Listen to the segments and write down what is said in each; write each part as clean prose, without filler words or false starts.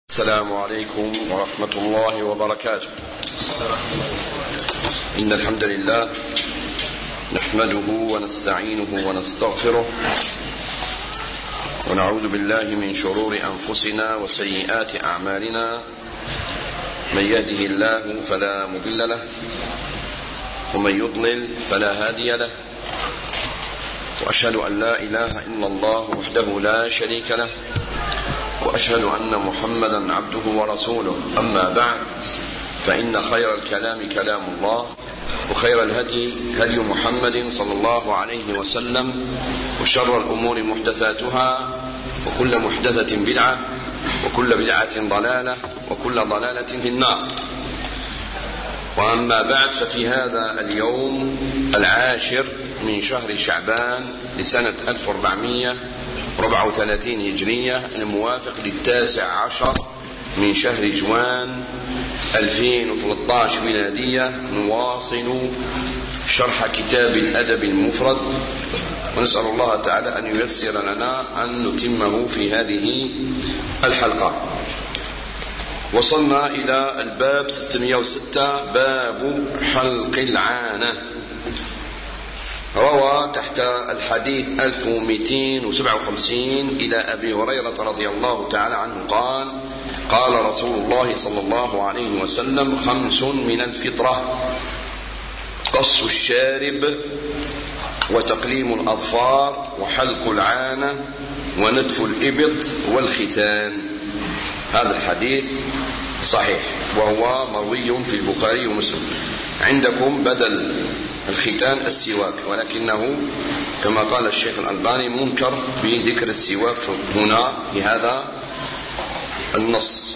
السلام عليكم ورحمة الله وبركاته. إن الحمد لله نحمده ونستعينه ونستغفره ونعوذ بالله من شرور أنفسنا وسيئات أعمالنا. من يهده الله فلا مضل له ومن يضلل فلا هادي له، وأشهد أن لا إله إلا الله وحده لا شريك له، وأشهد أن محمدا عبده ورسوله. أما بعد، فإن خير الكلام كلام الله، وخير الهدي هدي محمد صلى الله عليه وسلم، وشر الأمور محدثاتها، وكل محدثة بدعة، وكل بدعة ضلالة، وكل ضلالة في النار. وأما بعد، ففي هذا اليوم 10 من شهر شعبان لسنة 1434 هجرية، الموافق 19 من شهر جوان 2013 ميلادية، نواصل شرح كتاب الأدب المفرد، ونسأل الله تعالى أن ييسر لنا أن نتمه في هذه الحلقة. وصلنا إلى الباب 606، باب حلق العانة. روى تحت الحديث 1257 إلى أبي هريرة رضي الله تعالى عنه قال: قال رسول الله صلى الله عليه وسلم: 5 من الفطرة: قص الشارب، وتقليم الأظفار، وحلق العانة، ونتف الإبط، والختان. هذا الحديث صحيح، وهو مروي في البخاري ومسلم. عندكم بدل الختان السواك، ولكنه كما قال الشيخ الألباني منكر في ذكر السواك هنا في هذا النص.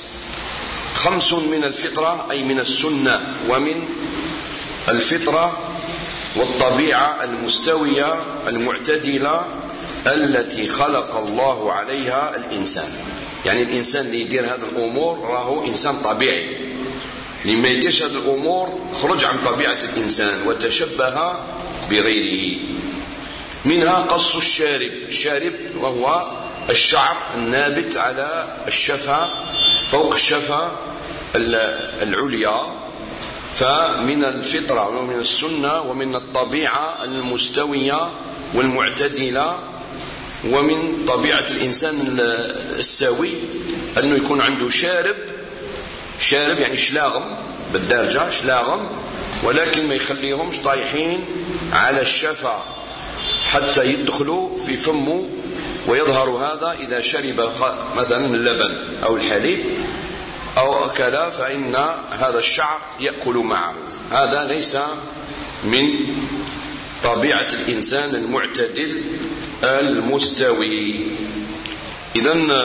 5 من الفطرة أي من السنة، ومن الفطرة والطبيعة المستوية المعتدلة التي خلق الله عليها الإنسان. يعني الإنسان اللي يدير هذه الأمور راهو إنسان طبيعي، لما يديرش هذه الأمور خرج عن طبيعة الإنسان وتشبه بغيره. منها قص الشارب. الشارب وهو الشعر النابت على الشفة فوق الشفة العليا. فمن الفطرة ومن السنة ومن الطبيعة المستوية والمعتدلة، ومن طبيعة الإنسان السوي أنه يكون عنده شارب يعني شلاغم بالدارجة، شلاغم، ولكن ما يخليهمش طايحين على الشفة حتى يدخلوا في فمه ويظهر هذا إذا شرب مثلا اللبن أو الحليب أو أكل، فإن هذا الشعر يأكل معه. هذا ليس من طبيعة الإنسان المعتدل المستوي. إذن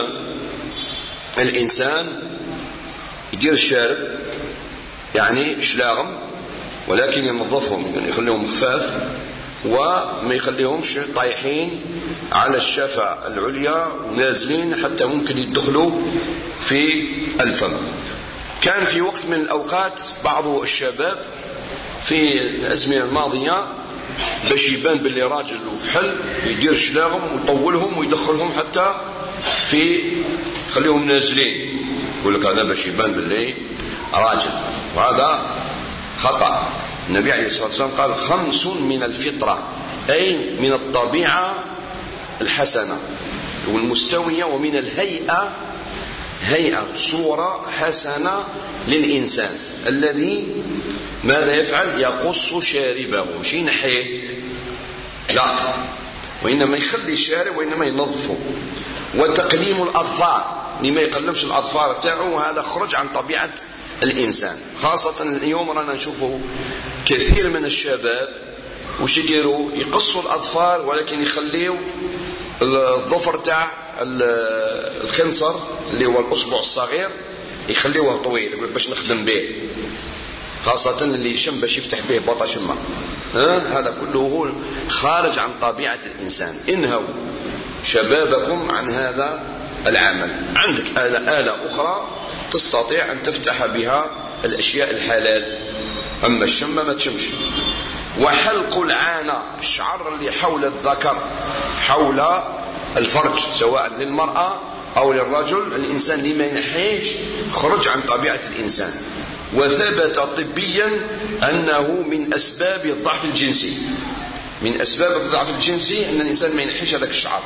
الإنسان يدير الشارب يعني شلاغم، ولكن ينظفهم، يعني يخليهم خفاف وما يخليهمش طايحين على الشفة العليا ونازلين حتى ممكن يدخلوا في الفم. كان في وقت من الأوقات بعض الشباب في الأزمنة الماضية باش يبان باللي راجل وفحل يدير شلاغم ويطولهم ويدخلهم حتى في خليهم نازلين، يقول لك هذا باش يبان باللي راجل، وهذا خطأ. النبي عليه الصلاة والسلام قال: 5 من الفطرة، أي من الطبيعة الحسنة والمستوية، ومن الهيئة، هيئة صورة حسنة للإنسان الذي ماذا يفعل؟ يقص شاربه، مش ينحيه، لا، وإنما يخلي الشارب وإنما ينظفه. وتقليم الأظفار، لما يقلمش الأظفار تاعه، وهذا خرج عن طبيعة الإنسان. خاصة اليوم رانا نشوفه كثير من الشباب وش يديروا؟ يقصوا الأظفار، ولكن يخليوا الظفر تاع الخنصر اللي هو الأصبع الصغير يخليوه طويل، يقول باش نخدم به، خاصة اللي يشم باش يفتح به بطا شمة. هذا كله خارج عن طبيعة الإنسان. انهوا شبابكم عن هذا العمل. عندك آلة أخرى تستطيع أن تفتح بها الأشياء الحلال، أما الشمة ما تشمش. وحلق العانة، الشعر اللي حول الذكر، حول الفرج، سواء للمرأة أو للرجل، الإنسان اللي ما ينحيش خرج عن طبيعة الإنسان. وثبت طبيا أنه من أسباب الضعف الجنسي، من أسباب الضعف الجنسي أن الإنسان ما ينحيش هذاك الشعر.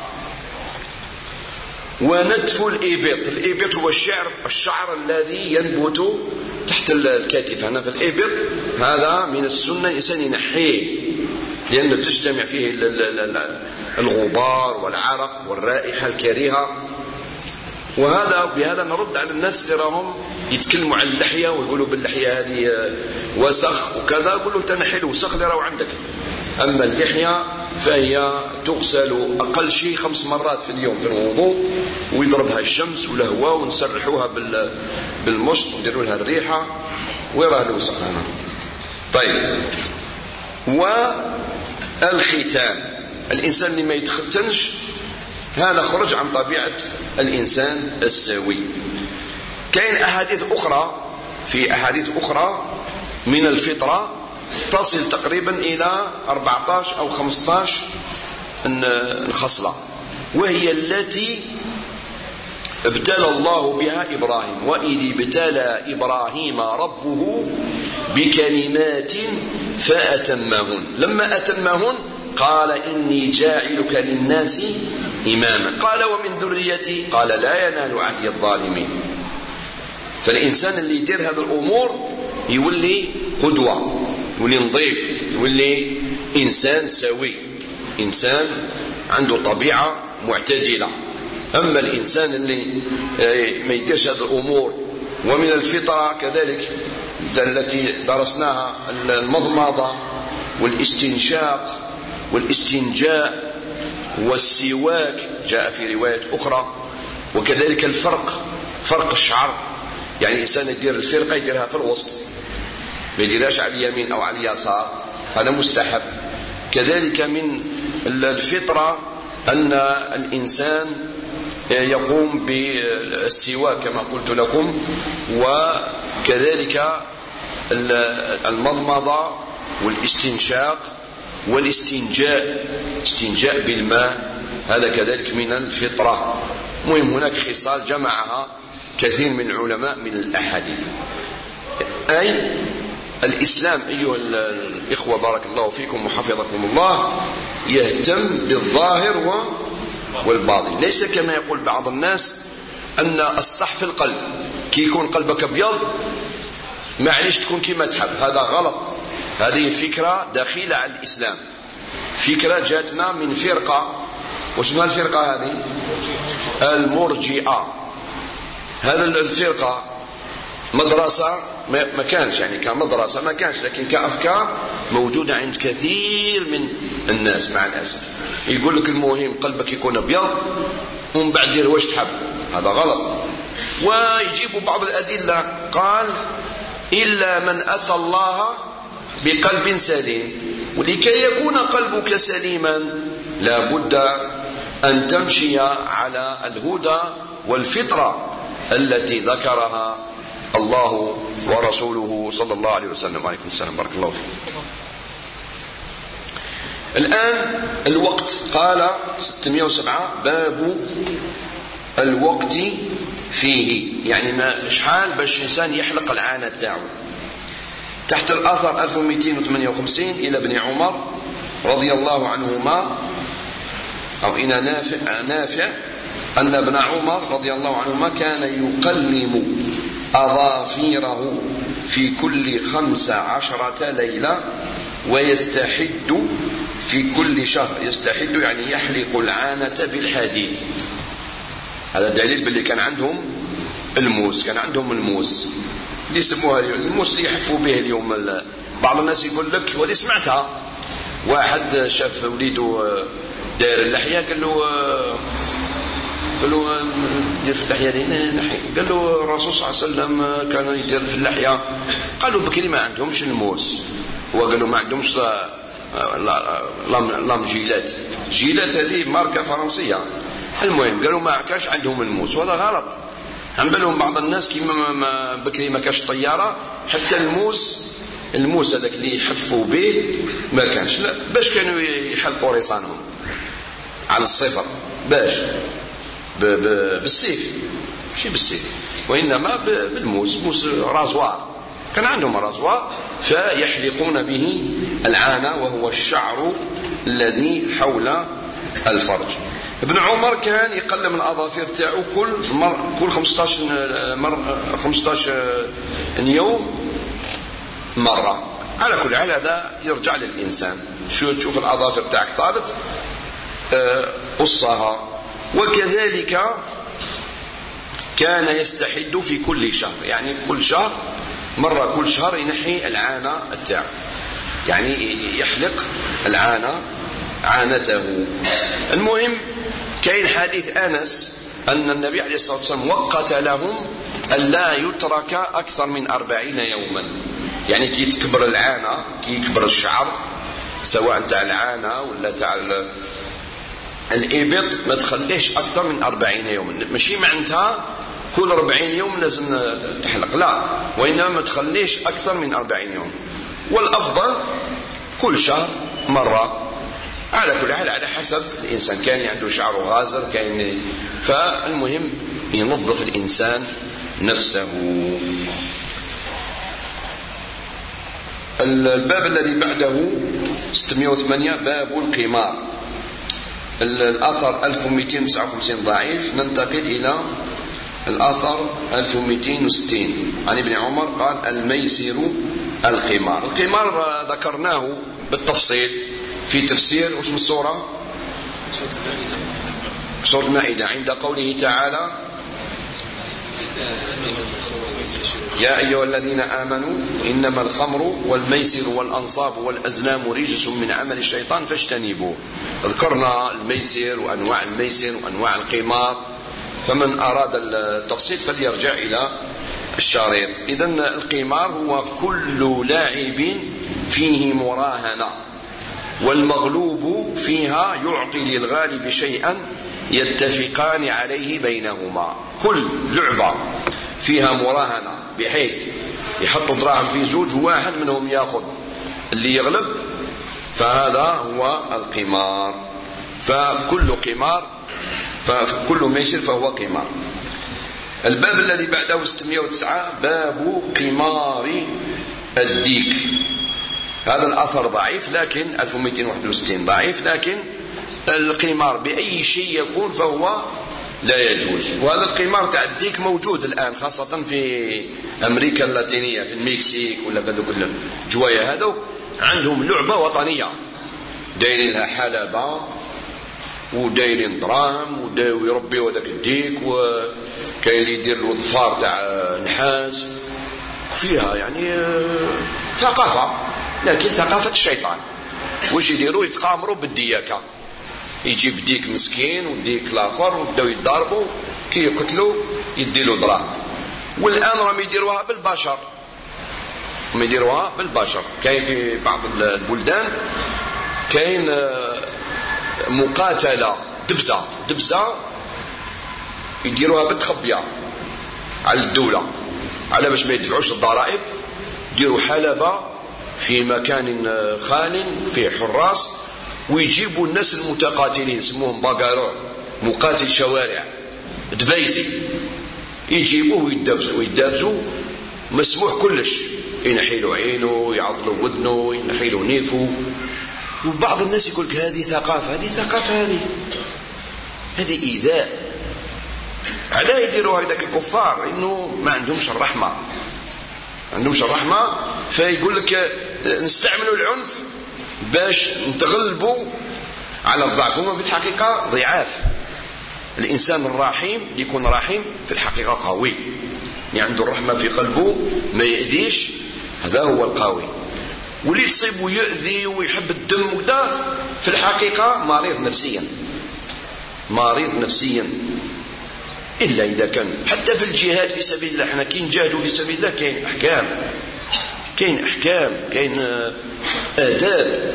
ونتف الإبط، الإبط هو الشعر الذي ينبت تحت الكتف. هنا في الإبط هذا من السنة الإنسان ينحيه، لأنه تجتمع فيه الغبار والعرق والرائحة الكريهة. بهذا نرد على الناس اللي راهم يتكلموا عن اللحية ويقولوا باللحية هذه وسخ وكذا، يقولوا انت نحي الوسخ اللي راهو عندك. أما اللحية فهي تغسل أقل شيء 5 مرات في اليوم في الوضوء، ويضربها الشمس والهواء ونسرحوها بالمشط ونديروا لها الريحة ويراه الوسخ هنا. طيب، والختان، الإنسان اللي ما يتختنش هذا خرج عن طبيعة الإنسان السوي. كاين أحاديث أخرى، في أحاديث أخرى من الفطرة تصل تقريبا إلى 14 أو 15 الخصلة، وهي التي ابتلى الله بها إبراهيم. وإذ ابتلى إبراهيم ربه بكلمات فأتمهن، لما أتمهن قال إني جاعلك للناس إماما، قال ومن ذريتي، قال لا ينال عهدي الظالمين. فالإنسان اللي يدير هذه الأمور يولي قدوة، يولي نظيف، يولي إنسان سوي، إنسان عنده طبيعة معتدلة. أما الإنسان اللي ما يديرش هذه الأمور، ومن الفطرة كذلك التي درسناها المضمضة والاستنشاق والاستنجاء والسواك، جاء في رواية أخرى. وكذلك فرق الشعر، يعني الإنسان يدير الفرقة يديرها في الوسط، ما يديرهاش على اليمين أو على اليسار، هذا مستحب. كذلك من الفطرة أن الإنسان يقوم بالسواك كما قلت لكم، وكذلك المضمضة والاستنشاق والاستنجاء، استنجاء بالماء، هذا كذلك من الفطرة. مهم هناك خصال جمعها كثير من العلماء من الأحاديث. أي الإسلام أيها الإخوة بارك الله فيكم وحفظكم الله يهتم بالظاهر والباطن، ليس كما يقول بعض الناس أن الصح في القلب، كي يكون قلبك أبيض معليش تكون كما تحب، هذا غلط. هذه فكرة دخيلة على الإسلام، فكرة جاتنا من فرقة، واسمها الفرقة هذه المرجئة. هذا الفرقة مدرسة ما كانش، يعني كمدرسة ما كانش، لكن كأفكار موجودة عند كثير من الناس مع الأسف. يقول لك المهم قلبك يكون أبيض ومن بعد دير واش تحب، هذا غلط. ويجيبوا بعض الأدلة، قال إلا من أتى الله بقلب سليم، ولكي يكون قلبك سليما لابد أن تمشي على الهدى والفطرة التي ذكرها الله ورسوله صلى الله عليه وسلم. عليكم السلام بارك الله فيك. الآن الوقت، قال 607 باب الوقت فيه، يعني ما شحال باش الإنسان يحلق العانة تاعو. تحت الأثر 1258 إلى ابن عمر رضي الله عنهما، أو إلى نافع أن ابن عمر رضي الله عنهما كان يقلم أظافيره في كل 15 ليلة ويستحد في كل شهر. يستحد يعني يحلق العانة بالحديد. هذا دليل باللي كان عندهم الموس، كان عندهم الموس اللي يسموها الموس اللي يحفوا به اليوم. بعض الناس يقول لك، ودي سمعتها، واحد شاف وليده داير اللحية قال له دير في اللحية دي نحي، قال له الرسول صلى الله عليه وسلم كان يدير في اللحية. قالوا بكري ما عندهمش الموس، وقالوا ما عندهمش لام جيلات هذه ماركة فرنسية. المهم قالوا ما كانش عندهم الموس، وهذا غلط. عملهم بعض الناس كيما بكري ما كانش طيارة، حتى الموس هذاك اللي يحفوا به ما كانش. لا، باش كانوا يحلقوا رصانهم على الصفر، بالسيف، ماشي بالسيف وإنما بالموس رازوار، كان عندهم رازوار فيحلقون به العانة وهو الشعر الذي حول الفرج. ابن عمر كان يقلم الأظافر تاعو كل 15 يوم مرة. على كل حال هذا يرجع للإنسان، شو تشوف الأظافر تاعك طالت قصها. وكذلك كان يستحد في كل شهر، يعني كل شهر مرة، كل شهر ينحي العانة التاع، يعني يحلق عانته. المهم كاين حديث أنس أن النبي عليه الصلاة والسلام وقت لهم أن لا يترك أكثر من 40 يوما، يعني كي تكبر العانة، كي يكبر الشعر سواء تاع العانة ولا تاع الإبط ما تخليش أكثر من 40 يوما، ماشي معناتها كل 40 يوم لازم تحلق، لا، وإنما ما تخليش أكثر من 40 يوم، والأفضل كل شهر مرة. على كل حال على حسب الإنسان، كان عنده شعره غازر، فالمهم ينظف الإنسان نفسه. الباب الذي بعده 608 باب القمار. الأثر 1259 ضعيف. ننتقل إلى الأثر 1260 عن ابن عمر قال الميسر القمار. القمار ذكرناه بالتفصيل في تفسير واسم السورة، سورة المائدة، عند قوله تعالى يا أيها الذين آمنوا إنما الخمر والميسر والأنصاب والأزلام رجس من عمل الشيطان فاجتنبوه. ذكرنا الميسر وأنواع الميسر وأنواع القمار، فمن أراد التفصيل فليرجع إلى الشريط. إذن القمار هو كل لاعب فيه مراهنة، والمغلوب فيها يعطي للغالب شيئا يتفقان عليه بينهما. كل لعبة فيها مراهنة بحيث يحطوا دراهم في زوج وواحد منهم ياخذ اللي يغلب، فهذا هو القمار. فكل ميسر فهو قمار. الباب الذي بعده 609 باب قمار الديك. هذا الأثر ضعيف، لكن 1261 ضعيف، لكن القمار بأي شيء يكون فهو لا يجوز. وهذا القمار تاع الديك موجود الآن خاصة في أمريكا اللاتينية، في المكسيك ولا في هذوك الجوايا، هذو عندهم لعبة وطنية، دايرين لها حلبة ودايرين دراهم ويربيوا هذاك الديك، وكاين اللي يدير له ظفار تاع نحاس، فيها يعني ثقافة، لكن ثقافة الشيطان. واش يديروا؟ يتقامروا بالدياكة، يجيب ديك مسكين وديك الاخر وبداو يتضاربوا، كي يقتلوا يديلوا دراهم. والان راهم يديروها بالبشر، كاين في بعض البلدان كاين مقاتله دبزه يديروها بالتخبيه على الدوله، على باش ما يدفعوش الضرائب، يديروا حلبه في مكان خال فيه حراس، ويجيبوا الناس المتقاتلين، يسموهم باغارور، مقاتل شوارع دبيزي، يجيبوه ويدابزوا مسموح كلش، ينحيلوا عينه، يعضلوا وذنه، ينحيلوا نيفه. وبعض الناس يقول لك هذه ثقافة، هذه إيذاء. على يديروا هذاك الكفار إنه ما عندهمش الرحمة، فيقول لك نستعملوا العنف باش نتغلبوا على الضعف. هما في الحقيقة ضعاف. الإنسان الرحيم يكون رحيم في الحقيقة قوي، يعني عنده الرحمة في قلبه، ما يأذيش، هذا هو القوي. واللي يصيب ويؤذي ويحب الدم وكذا في الحقيقة مريض نفسيا. إلا إذا كان حتى في الجهاد في سبيل الله، احنا كي نجاهدوا في سبيل الله كاين أحكام، كاين آداب.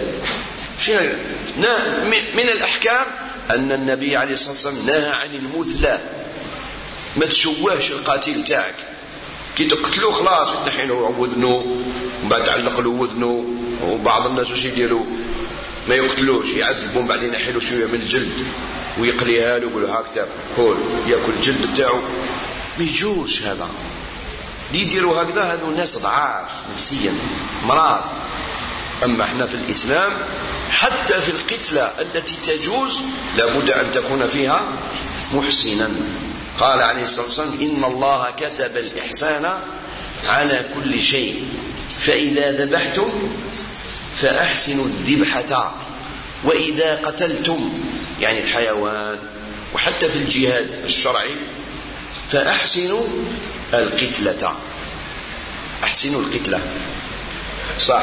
من الأحكام أن النبي عليه الصلاة والسلام نهى عن المثلى، ما تشوهش القاتل تاعك، كي تقتلوه خلاص تنحي له وذنه وبعد تعلق له وذنه. وبعض الناس واش يديروا؟ ما يقتلوش، يعذبون بعدين ينحي له شويه من الجلد ويقليها له ويقول هكذا كل ياكل الجلد تاعو، ما يجوز هذا. اللي يديروا هكذا هذو الناس ضعاف نفسيا مرض. أما احنا في الإسلام حتى في القتلة التي تجوز لابد أن تكون فيها محسنا. قال عليه الصلاة والسلام إن الله كتب الإحسان على كل شيء، فإذا ذبحتم فأحسنوا الذبحة، وإذا قتلتم يعني الحيوان، وحتى في الجهاد الشرعي فأحسنوا القتلة، أحسنوا القتلة. صح.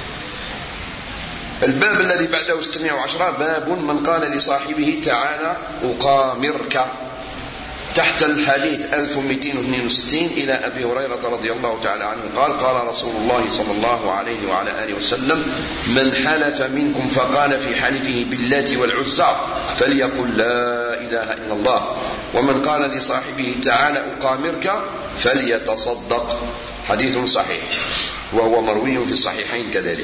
الباب الذي بعده 610 باب من قال لصاحبه تعالى أقامرك، تحت الحديث 1262 إلى أبي هريرة رضي الله تعالى عنه قال قال رسول الله صلى الله عليه وعلى آله وسلم من حلف منكم فقال في حلفه باللات والعزى فليقل لا إله إلا الله، ومن قال لصاحبه تعالى أقامرك فليتصدق. حديث صحيح وهو مروي في الصحيحين كذلك.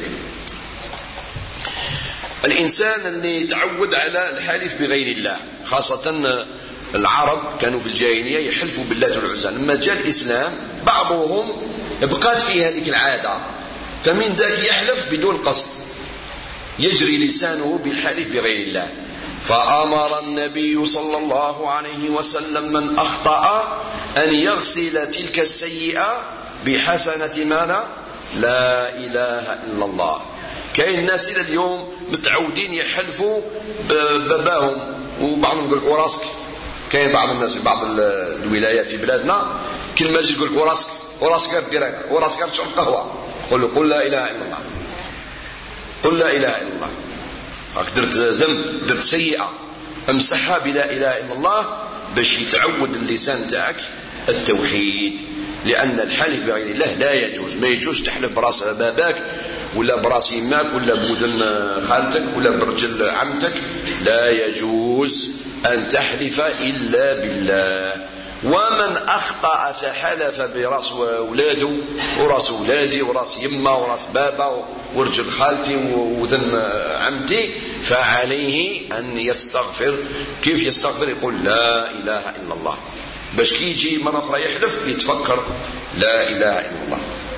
الإنسان اللي يتعود على الحلف بغير الله، خاصة العرب كانوا في الجاهلية يحلفوا باللات والعزى، لما جاء الإسلام بعضهم بقات فيه هذه العادة، فمن ذاك يحلف بدون قصد، يجري لسانه بالحلف بغير الله. فأمر النبي صلى الله عليه وسلم من أخطأ أن يغسل تلك السيئة بحسنة ماذا؟ لا إله إلا الله. كاين الناس إلى اليوم متعودين يحلفوا بباباهم، وبعضهم يقول وراسك. كاين بعض الناس في بعض الولايات في بلادنا كل ما يجي يقول لك وراسك دير وراسك تشرب قهوه، قل له قل لا اله الا الله، قل لا اله الا الله. راك درت ذنب، درت سيئه، امسحها بلا اله الا الله باش يتعود اللسان تاعك التوحيد. لان الحلف بغير الله لا يجوز، ما يجوز تحلف براس باباك ولا براس يماك ولا بودن خالتك ولا برجل عمتك، لا يجوز أن تحلف إلا بالله. ومن أخطأ فحلف براس أولاده وراس أولادي وراس يما وراس بابا ورجل خالتي وذن عمتي فعليه أن يستغفر. كيف يستغفر؟ يقول لا إله إلا الله، باش كي يجي مرة أخرى يحلف يتفكر لا إله إلا الله.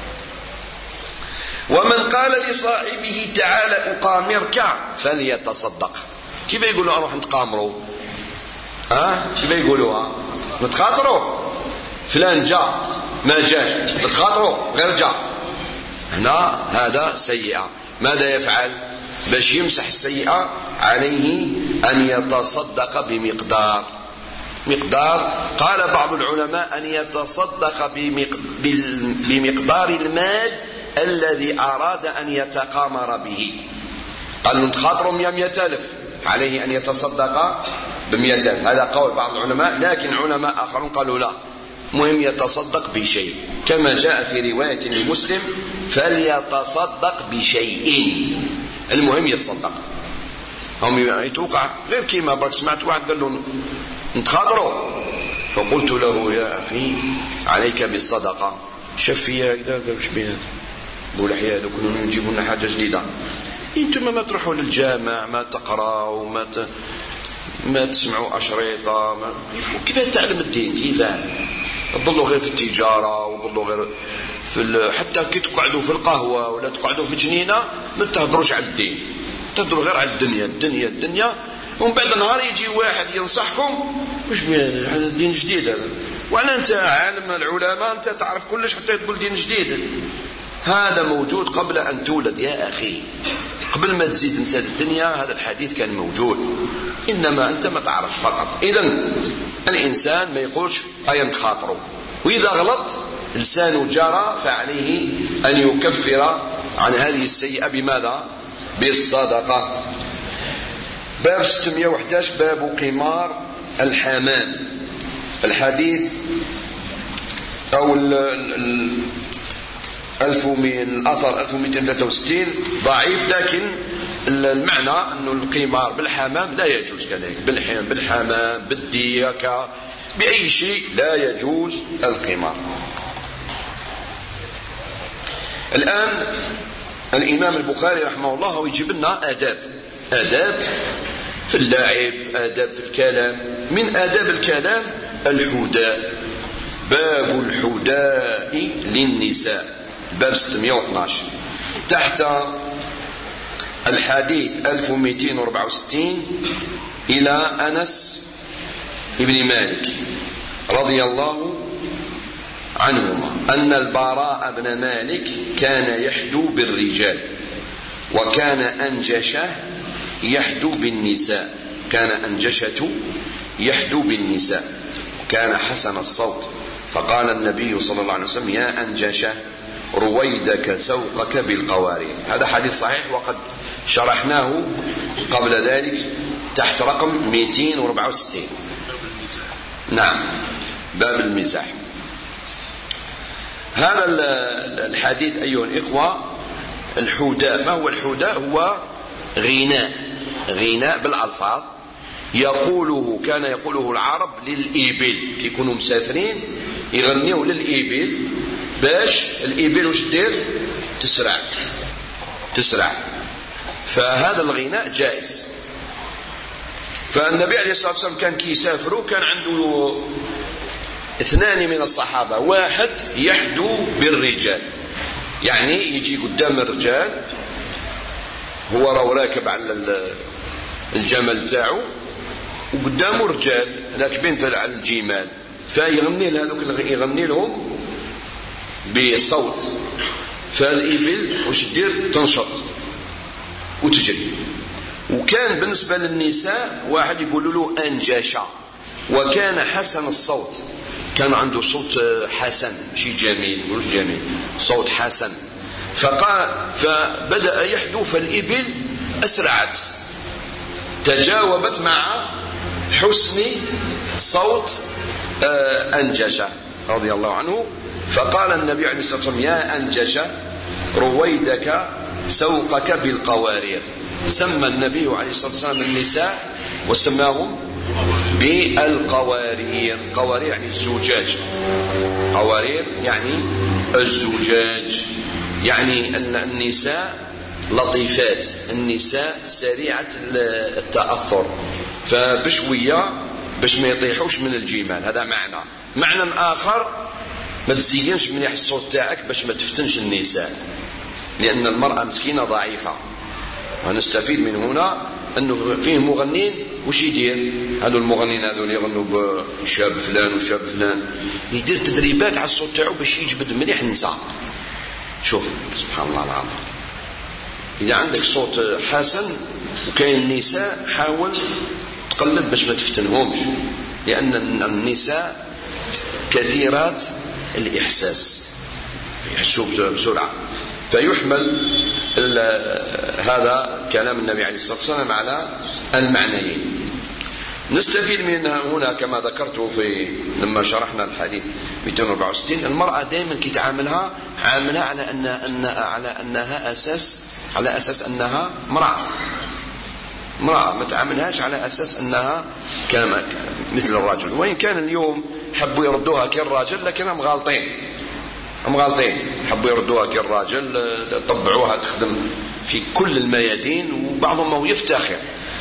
ومن قال لصاحبه تعالى أقامرك فليتصدق. كيف يقولوا أروح نتقامروا؟ كيف يقولوها؟ نتخاطروا، فلان جاء ما جاش، نتخاطروا غير جاء. هنا هذا سيئة. ماذا يفعل باش يمسح السيئة؟ عليه أن يتصدق بمقدار. قال بعض العلماء أن يتصدق بمقدار المال الذي أراد أن يتقامر به. قال نتخاطروا 100,000، عليه أن يتصدق ب100,000. هذا قول بعض العلماء، لكن علماء آخرون قالوا لا، مهم يتصدق بشيء، كما جاء في رواية لمسلم فليتصدق بشيء، المهم يتصدق. هم يتوقع غير كيما برك سمعت واحد قال له نتخاطروا، فقلت له يا أخي عليك بالصدقة. شاف فيا هكذا قال وش بيه بقول احياء كلهم يجيبوا لنا حاجة جديدة. انتم ما تروحوا للجامع، ما تقراوا، ما تسمعوا أشريطة، كيف تعلم الدين؟ كيف تضلوا غير في التجارة وتضلوا غير في حتى كي تقعدوا في القهوة ولا تقعدوا في جنينة ما تهضروش على الدين، تهضروا غير على الدنيا. ومن بعد النهار يجي واحد ينصحكم مش هذا دين جديد هذا، وانا انت عالم العلماء انت تعرف كلش حتى تقول دين جديد. هذا موجود قبل أن تولد يا أخي، قبل ما تزيد أنت الدنيا هذا الحديث كان موجود، إنما أنت ما تعرف فقط. إذن الإنسان ما يقولش أين تخاطره، وإذا غلط لسانه جرى فعليه أن يكفر عن هذه السيئة بماذا؟ بالصدقة. باب 611 باب قمار الحمام. الحديث أو الأثر 1263 ضعيف، لكن المعنى أنه القمار بالحمام لا يجوز كذلك، بالحمام بالديكة بأي شيء لا يجوز القمار. الآن الإمام البخاري رحمه الله يجيب لنا آداب في اللعب، آداب في الكلام. من آداب الكلام الحداء، باب الحداء للنساء، باب 612 تحت الحديث 1264 إلى أنس بن مالك رضي الله عنهما أن البراء بن مالك كان يحدو بالرجال، وكان أنجشه يحدو بالنساء، كان أنجشة يحدو بالنساء، كان حسن الصوت. فقال النبي صلى الله عليه وسلم: يا أنجشه رويدك سوقك بالقوارير. هذا حديث صحيح وقد شرحناه قبل ذلك تحت رقم 264. نعم، باب المزاح. هذا الحديث أيها الإخوة، الحداء. ما هو الحداء؟ هو غناء بالألفاظ كان يقوله العرب للإبل كي يكونوا مسافرين، يغنيوا للإبل باش الإبل وش دير؟ تسرع. فهذا الغناء جائز. فالنبي عليه الصلاة والسلام كان كي يسافروا كان عنده 2 من الصحابة، واحد يحدو بالرجال، يعني يجي قدام الرجال، هو راكب على الجمل تاعو وقدامه رجال راكبين على الجمال، يغني لهم بصوت، فالإبل وش دير؟ تنشط وتجري. وكان بالنسبة للنساء واحد يقول له أنجشة، وكان حسن الصوت، كان عنده صوت حسن، ماشي جميل، مش جميل، صوت حسن. فبدأ يحدو، فالإبل أسرعت، تجاوبت مع حسن صوت أنجشة رضي الله عنه. فقال النبي عليه الصلاة والسلام: يا أنجشة رويدك سوقك بالقوارير. سمى النبي عليه الصلاة والسلام النساء وسماهم بالقوارير. قوارير يعني الزجاج، قوارير يعني الزجاج، يعني النساء لطيفات، النساء سريعة التأثر، فبشوية باش ما يطيحوش من الجمال. هذا معنى آخر، ما تزينش مليح الصوت تاعك باش ما تفتنش النساء، لأن المرأة مسكينة ضعيفة. ونستفيد من هنا أنه فيه مغنين وش يدير؟ هذو المغنين هذول يغنوا بشاب فلان وشاب فلان، يدير تدريبات على الصوت تاعو باش يجبد مليح النساء. شوف سبحان الله العظيم، إذا عندك صوت حسن وكاين النساء حاول تقلب باش ما تفتنهمش، لأن النساء كثيرات الإحساس، يحسوا بسرعة. فيحمل هذا كلام النبي عليه الصلاة والسلام على المعنيين. نستفيد من هنا كما ذكرت لما شرحنا الحديث 264، المرأة دائما كي تعاملها على أنها أساس أنها امرأة، ما تعاملهاش على أساس أنها مثل الرجل. وإن كان اليوم حبوا يردوها كالراجل، لكنهم غالطين، حبوا يردوها كالراجل، طبعوها تخدم في كل الميادين، وبعضهم هو يفتخر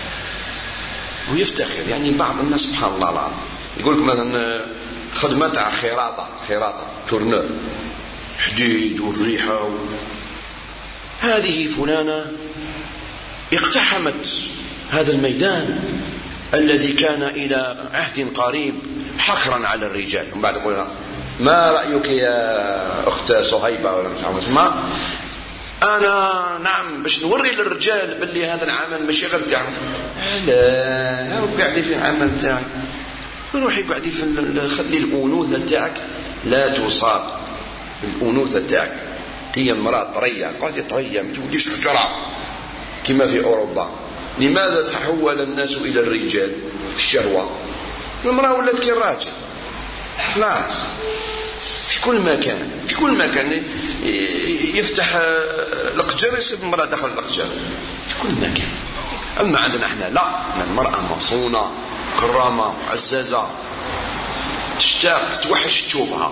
يعني بعض الناس سبحان الله العظيم يقول لك مثلا خدمة تاع خراطة تورنور حديد والريحة هذه فلانة اقتحمت هذا الميدان الذي كان إلى عهد قريب حكرا على الرجال. ومن بعد يقول: ما رأيك يا أخت صهيبة ولا مش عارف اسمها؟ أنا نعم باش نوري للرجال باللي هذا العمل ماشي غير تاعهم. لا قاعدين في العمل تاعك، روحي قاعدين خلي الأنوثة تاعك لا تصاب، الأنوثة تاعك هي المرأة طرية، قاعدة طرية، ما توليش حجرة كما في أوروبا. لماذا تحول الناس إلى الرجال في الشهوة؟ المرأة ولات كالراجل، خلاص في كل مكان يفتح القجر يصير المرأة داخل القجر في كل مكان. أما عندنا احنا لا، المرأة مصونة كرامة معززة، تشتاق تتوحش تشوفها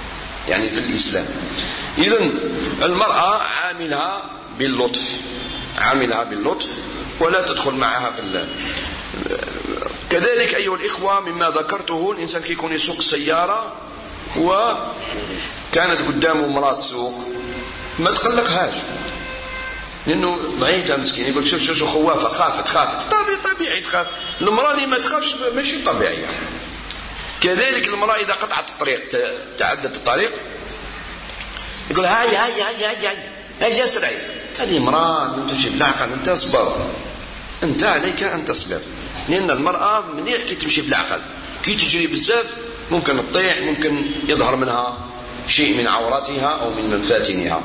يعني في الإسلام. إذن المرأة عاملها باللطف، عاملها باللطف ولا تدخل معها في كذلك أيها الإخوة مما ذكرته، الإنسان كيكون يسوق سيارة وكانت قدامه مرات سوق ما تقلقهاش لأنه ضعيفة مسكين، يقول شو خوافة خافت طبيعي تخاف. المرأة اللي ما تخافش ماشي طبيعية. كذلك المرأة إذا قطعت الطريق تعدت الطريق يقول هاي اسرعي، هذه امرأة تمشي بالعقل، أنت اصبر، أنت عليك أن تصبر، لأن المرأة منيح كي تمشي بالعقل، كي تجري بزاف ممكن تطيح، ممكن يظهر منها شيء من عوراتها أو من منفاتنها.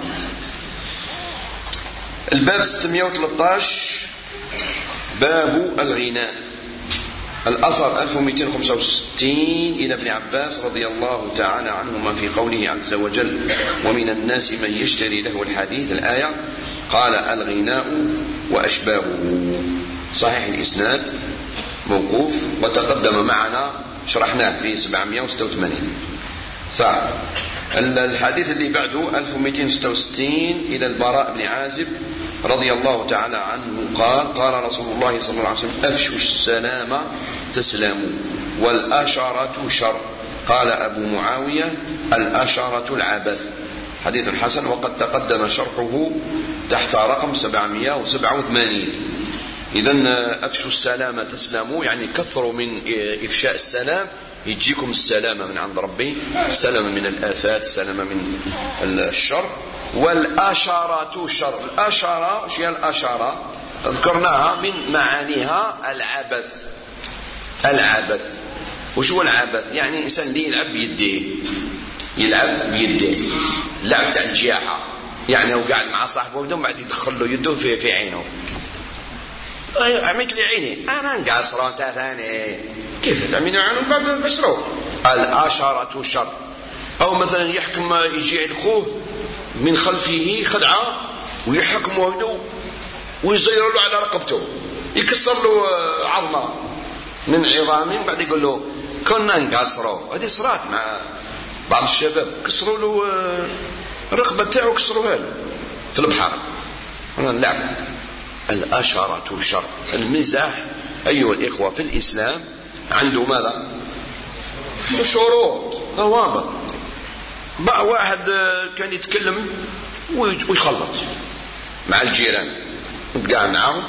الباب 613 باب الغناء. الأثر 1265 إلى ابن عباس رضي الله تعالى عنهما في قوله عز وجل ومن الناس من يشتري له الحديث الآية قال الغناء وأشباهه. صحيح الإسناد موقوف وتقدم معنا شرحناه في 786. صح. الحديث اللي بعده 1266 إلى البراء بن عازب رضي الله تعالى عنه قال رسول الله صلى الله عليه وسلم أفشوا السلام تسلموا والأشرة شر. قال أبو معاوية الأشرة العبث. حديث حسن وقد تقدم شرحه تحت رقم 787. إذن أفشوا السلام تسلموا يعني كثروا من إفشاء السلام يجيكم السلامة من عند ربي، سلامة من الآفات، سلامة من الشر. والأشارة شر. الأشارة وش هي الأشارة؟ ذكرناها من معانيها العبث. وش هو العبث؟ يعني إنسان اللي يلعب بيديه لعب تاع الجياحة، يعني هو قاعد مع صاحبه ودوم بعد يدخل له يده في عينه، عميت لي عيني أنا نقصر أنت ثاني، كيف تعمل عنه بعد بشره؟ الأشارة شر. أو مثلا يحكم يجي الخوه من خلفه خدعة ويحكم وهدو ويزير له على رقبته، يكسر له عظمة من عظامه، بعد يقول له كنا نقصره. هذه صارت مع بعض الشباب، كسروا له الرقبة تاعه، كسروها له في البحر. هنا اللعب. الأشارة شر. المزاح أيها الإخوة في الإسلام عنده ماذا؟ شروط ضوابط. واحد كان يتكلم ويخلط مع الجيران، قاعد معاهم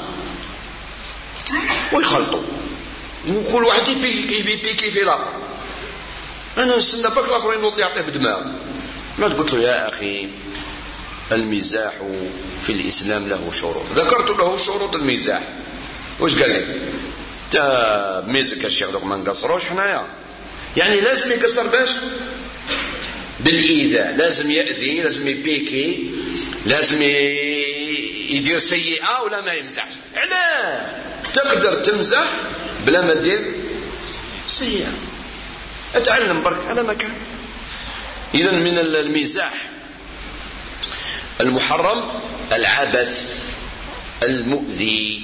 ويخلطوا، وكل واحد يبيكي في الآخر. أنا نستنى بك الآخرين ينوض يعطيه بدماغ. ما قلت له يا أخي المزاح في الإسلام له شروط. ذكرت له شروط المزاح. وش قال لي؟ تا ميزك الشيخ دوك ما نقصروش حنايا، يعني لازم يقصر باش بالإيذاء، لازم يأذي، لازم يبيكي، لازم يدير سيئة ولا ما يمزحش. علاه تقدر تمزح بلا ما تدير سيئة؟ اتعلم برك على مكان. إذن من المزاح المحرم العبث المؤذي.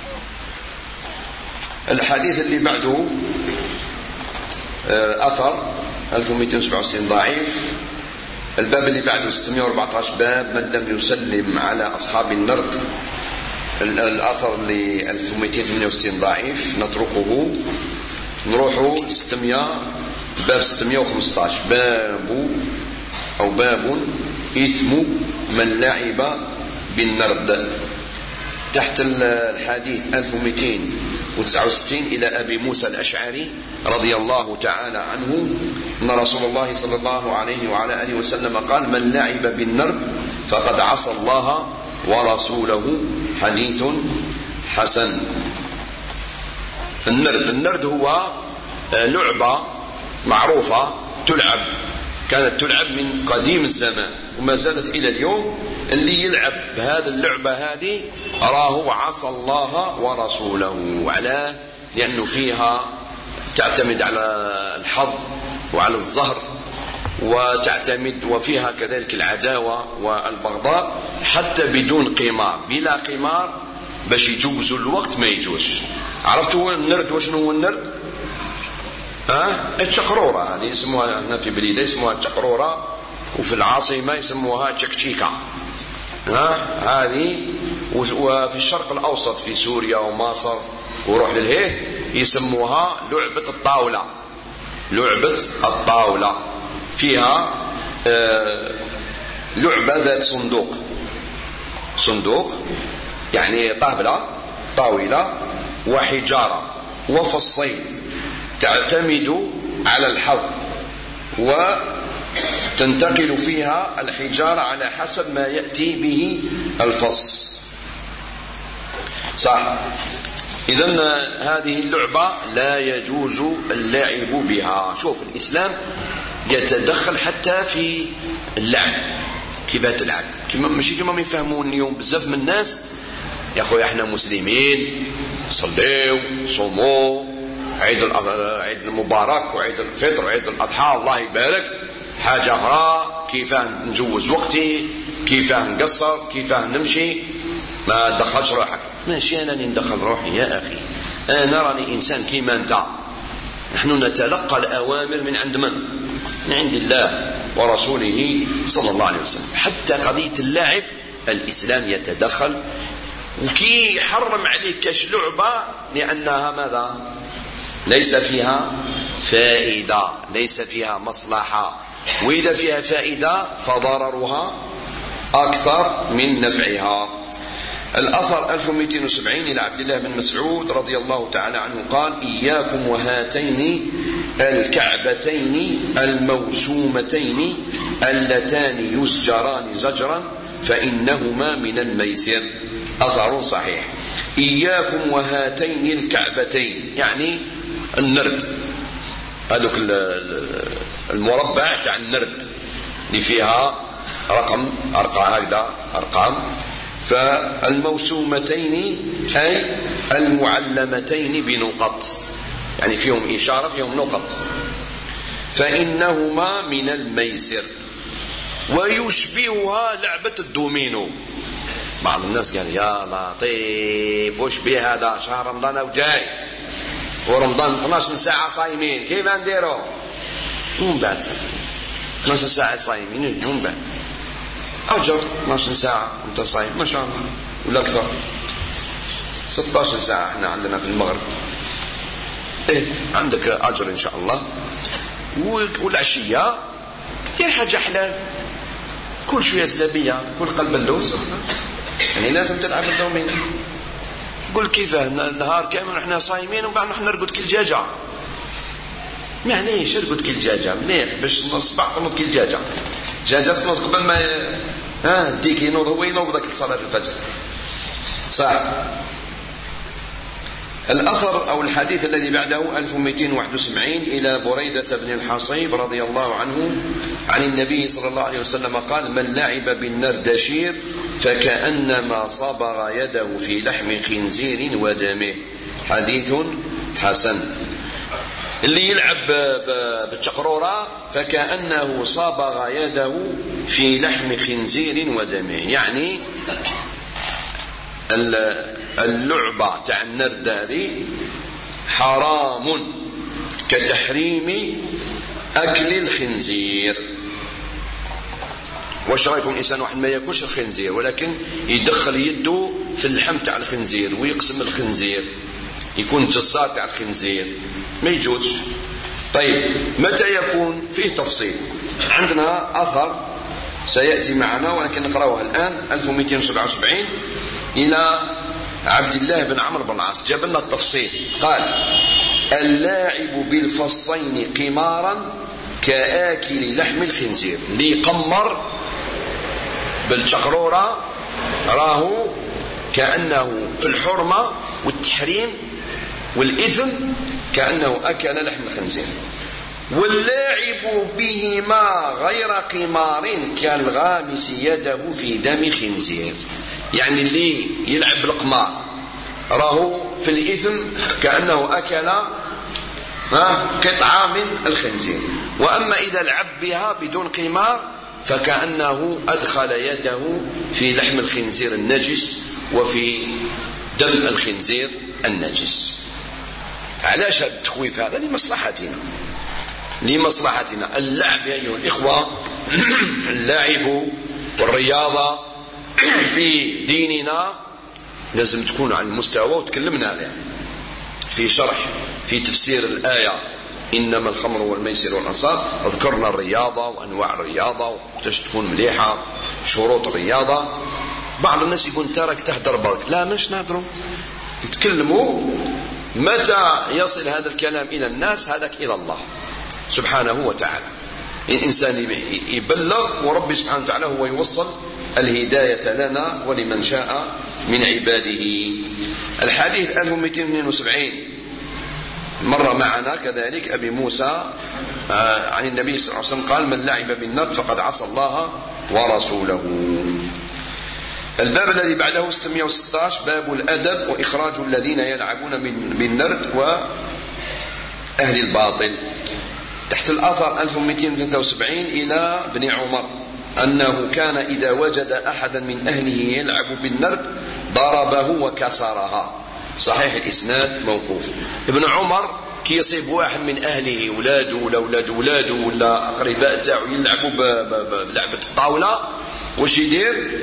الحديث اللي بعده أثر 1267 ضعيف. الباب اللي بعده 614 باب من لم يسلم على أصحاب النرد. الأثر اللي 1268 ضعيف نتركه، نروحوا 600 باب 615 باب إثم من لعب بالنرد. تحت الحديث 1269 إلى أبي موسى الأشعري رضي الله تعالى عنه أن رسول الله صلى الله عليه وعلى آله وسلم قال من لعب بالنرد فقد عصى الله ورسوله. حديث حسن. النرد هو لعبة معروفة كانت تلعب من قديم الزمان وما زالت إلى اليوم. اللي يلعب بهذه اللعبة هذه راه عصى الله ورسوله. علاه؟ لأنه فيها تعتمد على الحظ وعلى الزهر، وتعتمد وفيها كذلك العداوة والبغضاء، حتى بدون قمار. بلا قمار باش يجوزوا الوقت ما يجوز. عرفتوا النرد؟ وشنو هو النرد؟ التقرورة هذه يسموها هنا في بليدة يسموها التقرورة، وفي العاصمة يسموها تشكتشيكا. هذه وفي الشرق الأوسط في سوريا ومصر وروح للهيه يسموها لعبة الطاولة. لعبة الطاولة فيها لعبة ذات صندوق يعني طاولة وحجارة وفصين تعتمد على الحظ، وتنتقل فيها الحجارة على حسب ما يأتي به الفص. صح. إذن هذه اللعبة لا يجوز اللعب بها. شوف الإسلام يتدخل حتى في اللعب، كيف تلعب، ماشي كما يفهمون اليوم بزاف من الناس. يا أخويا احنا مسلمين، صليوا صوموا، عيد المبارك وعيد الفطر وعيد الأضحى الله يبارك. حاجة أخرى كيف نجوز وقتي، كيف نقصر، كيف نمشي، ما دخلش روحك. ماشي أنا ندخل روحي يا أخي، أنا راني إنسان كيما أنت. نحن نتلقى الأوامر من عند من؟ من عند الله ورسوله صلى الله عليه وسلم. حتى قضية اللعب الإسلام يتدخل وكي يحرم عليك كاش لعبة، لأنها ماذا؟ ليس فيها فائدة، ليس فيها مصلحة، وإذا فيها فائدة فضررها أكثر من نفعها. الأثر 1270 إلى عبد الله بن مسعود رضي الله تعالى عنه قال: إياكم وهاتين الكعبتين الموسومتين اللتان يزجران زجرا فإنهما من الميسر. أثر صحيح. إياكم وهاتين الكعبتين يعني النرد، هذوك المربع تاع النرد اللي فيها أرقام. فالموسومتين أي المعلمتين بنقط، يعني فيهم إشارة، فيهم نقط. فإنهما من الميسر. ويشبهها لعبة الدومينو. بعض الناس قال يا لطيف وش بيه هذا، شهر رمضان وجاي ورمضان 12 ساعة صايمين، كيف نديروا؟ ومن بعد 12 ساعة صايمين، ومن بعد أجر 12 ساعة أنت صايم ما شاء الله، ولا أكثر 16 ساعة احنا عندنا في المغرب. عندك أجر إن شاء الله. والعشية دير حاجة حلال، كل شوية زلابية، كل قلب اللوز، يعني لازم تلعب الدومين. قل كيف النهار كامل احنا صايمين وبعد نحن نرقد كل دجاجة، معنيش نرقد كل دجاجة مليح باش نصبح تنوض كل دجاجة تنوض قبل ما ديك ينوض هو ينوض ذاك صلاة الفجر. صح. الأثر أو الحديث الذي بعده 1271 إلى بريدة بن الحصيب رضي الله عنه عن النبي صلى الله عليه وسلم قال: من لعب بالنردشير فكأنما صبغ يده في لحم خنزير ودمه. حديث حسن. اللي يلعب بالشقرورة فكأنه صبغ يده في لحم خنزير ودمه، يعني اللعبة تاع النرد هذه حرام كتحريم أكل الخنزير. واش رايكم إنسان واحد ما ياكلش الخنزير ولكن يدخل يده في اللحم تاع الخنزير ويقسم الخنزير، يكون جزار تاع الخنزير، ما يجوزش. طيب متى يكون؟ فيه تفصيل. عندنا أثر سيأتي معنا ولكن نقرأوها الآن 1277 إلى عبد الله بن عمرو بن العاص، جاب لنا التفصيل. قال: اللاعب بالفصين قمارا كآكل لحم الخنزير. اللي يقمر بالشقرورة راه كأنه في الحرمة والتحريم والإثم، كأنه أكل لحم الخنزير. واللاعب بهما غير قمار كالغامس يده في دم خنزير. يعني اللي يلعب بالقمار راهو في الإثم كأنه أكل قطعة من الخنزير. وأما إذا لعب بها بدون قمار فكأنه أدخل يده في لحم الخنزير النجس وفي دم الخنزير النجس. علاش هذا التخويف هذا؟ لمصلحتنا. اللعب يا أيها الإخوة اللعب والرياضة في ديننا لازم تكون على المستوى، وتكلمنا عليه في شرح في تفسير الآية إنما الخمر والميسر والأنصاب. ذكرنا الرياضة وأنواع الرياضة وكيفاش تكون مليحة، شروط الرياضة. بعض الناس يقول أنت راك تهدر برك. لا، مش نهدروا، نتكلموا. متى يصل هذا الكلام إلى الناس؟ هذاك إلى الله سبحانه وتعالى. الإنسان يبلغ، ورب سبحانه وتعالى هو يوصل الهداية لنا ولمن شاء من عباده. الحديث 1272 مر معنا كذلك أبي موسى عن النبي صلى الله عليه وسلم قال: من لعب بالنرد فقد عصى الله ورسوله. الباب الذي بعده 616 باب الأدب وإخراج الذين يلعبون بالنرد وأهل الباطل. تحت الأثر 1273 إلى ابن عمر أنه كان إذا وجد أحدا من أهله يلعب بالنرد ضربه وكسرها. صحيح الإسناد، موقوف. ابن عمر كي يصيب واحد من أهله، ولاده ولا أولاد ولاده ولا أقرباء تاعو يلعبوا بلعبة الطاولة، وش يدير؟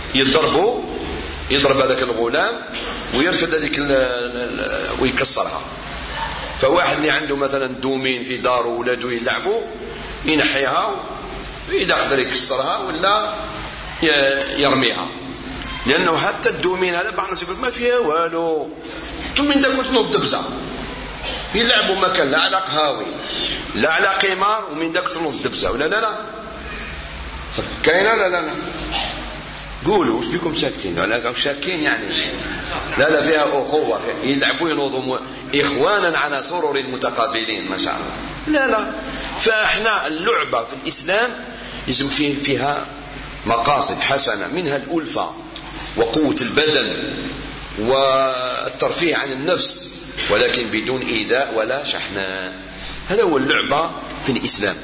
يضرب هذاك الغلام ويرفد هذيك ويكسرها. فواحد اللي عنده مثلا دومين في داره ولاده يلعبوا ينحيها، إذا قدر يكسرها ولا يرميها، لأنه حتى الدومين هذا بعض الناس يقول ما فيها والو، الدومين ده كنت نوض دبزة يلعبوا مكان لا على قهاوي لا على قمار، ومن ذاك تنوض دبزة ولا لا فكاينة لا قولوا وش بكم ساكتين ولا شاكين يعني؟ لا فيها أخوة، يلعبوا ينوضوا إخوانا على سرر متقابلين ما شاء الله. لا فإحنا اللعبة في الإسلام لازم فيها مقاصد حسنة، منها الألفة وقوة البدن والترفيه عن النفس، ولكن بدون إيذاء ولا شحناء. هذا هو اللعبة في الإسلام.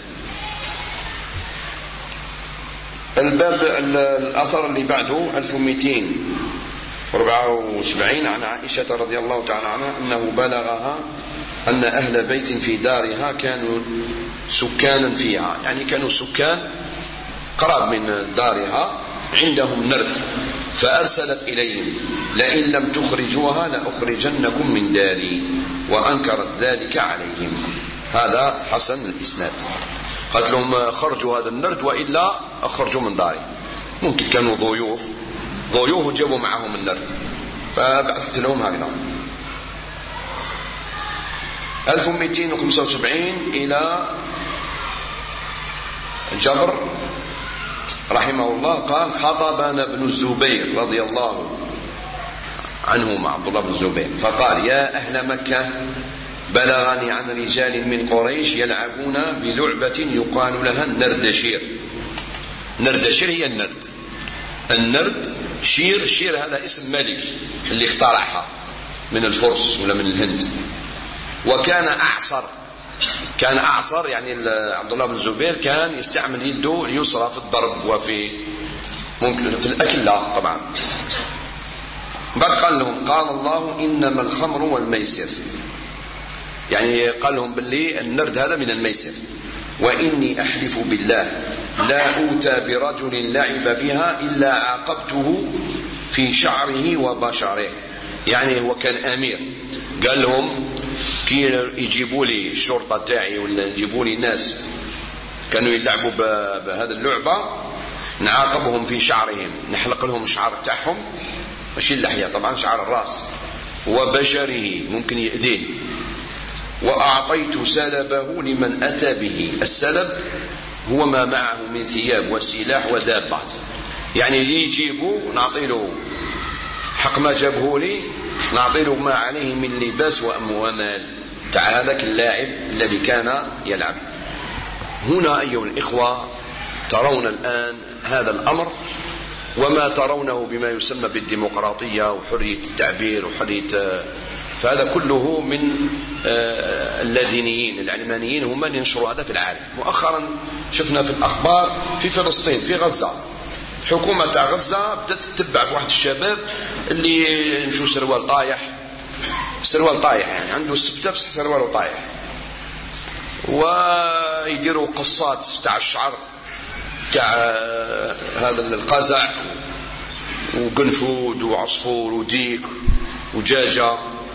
الباب الأثر اللي بعده 1274 عن عائشة رضي الله تعالى عنها أنه بلغها أن أهل بيت في دارها كانوا سكانا فيها، يعني كانوا سكان قراب من دارها، عندهم نرد، فأرسلت إليهم: لئن لم تخرجوها لأخرجنكم من داري، وأنكرت ذلك عليهم. هذا حسن الإسناد. قالت لهم: خرجوا هذا النرد وإلا أخرجوا من داري. ممكن كانوا ضيوف وجابوا معهم النرد، فبعثت لهم هكذا. 1275 إلى جبر رحمه الله قال: خطبنا ابن الزبير رضي الله عنهما، عبد الله بن الزبير، فقال: يا أهل مكة، بلغني عن رجال من قريش يلعبون بلعبة يقال لها النردشير. نردشير هي النرد شير هذا اسم ملك اللي اخترعها من الفرس ولا من الهند. وكان أعصر يعني عبد الله بن الزبير كان يستعمل يده اليسرى في الضرب وفي ممكن في الأكل لا طبعا. بعد قال لهم: قال الله إنما الخمر والميسر، يعني قال لهم باللي النرد هذا من الميسر. وإني أحلف بالله لا أوتى برجل لعب بها إلا عاقبته في شعره وبشره. يعني هو كان أمير، قال لهم كي يجيبوا لي الشرطة تاعي ولا يجيبوا لي ناس كانوا يلعبوا بهذا اللعبة، نعاقبهم في شعرهم، نحلق لهم الشعر تاعهم، ماشي اللحية طبعا، شعر الرأس، وبشره ممكن يأذيه. وأعطيت سلبه لمن أتى به. السلب هو ما معه من ثياب وسلاح ودابة، يعني اللي يجيبه نعطي له حق ما جابه لي، نعطي له ما عليه من لباس وأموال تاع هذاك اللاعب الذي كان يلعب. هنا أيها الإخوة ترون الآن هذا الأمر وما ترونه بما يسمى بالديمقراطية وحرية التعبير وحرية، فهذا كله من اللادينيين العلمانيين، هم اللي ينشروا هذا في العالم. مؤخرا شفنا في الأخبار في فلسطين في غزة، حكومة غزة بدأت تتبع في واحد الشباب اللي يمشوا سروال طايح يعني عنده السبتة بس سروال طايح، ويديروا قصات تاع الشعر تاع هذا القزع وقنفود وعصفور وديك ودجاجة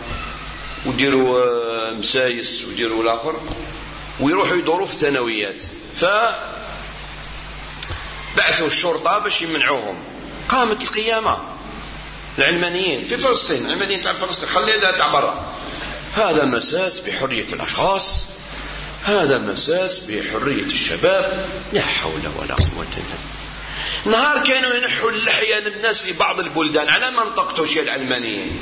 وديروا مسايس وديروا الآخر، ويروحوا يدوروا في الثانويات. فبعثوا الشرطة باش يمنعوهم. قامت القيامة. العلمانيين في فلسطين، العلمانيين تاع فلسطين خلينا تاع برا، هذا مساس بحرية الأشخاص، هذا مساس بحرية الشباب، لا حول ولا قوة إلا بالله. نهار كانوا ينحوا اللحية للناس في بعض البلدان على منطقته شيء العلمانيين،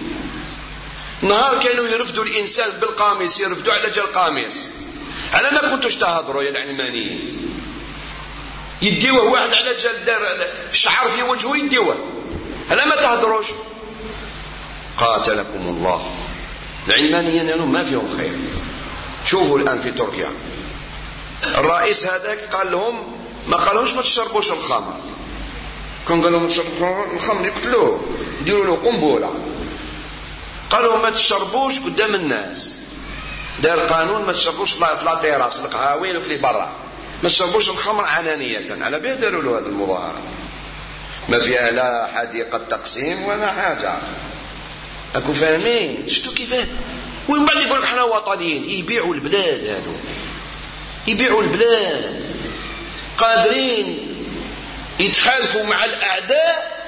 نهار كانوا يرفدوا الإنسان بالقاميص، يرفدوا على جال قاميص. على ما كنتوش تهضروا يا العلمانيين؟ يديوه واحد على جال دار شعر في وجهه يديوه، على ما تهضروش؟ قاتلكم الله. العلمانيين يعني ما فيهم خير. شوفوا الآن في تركيا الرئيس هذاك قال لهم، ما قالهمش ما تشربوش الخمر، كان قال لهم تشربوا الخمر يقتلوه، يديروا له قنبله. قالوا ما تشربوش قدام الناس، دار قانون ما تشربوش في لا تيراس في القهاوي وكلي برا، ما تشربوش الخمر علانية. على بيه داروا له هذه المظاهرات، ما فيها لا حديقة تقسيم ولا حاجة. أكو فاهمين شفتوا كيفاه؟ ومن بعد يقول لك احنا وطنيين. يبيعوا البلاد، هذو يبيعوا البلاد، قادرين يتحالفوا مع الأعداء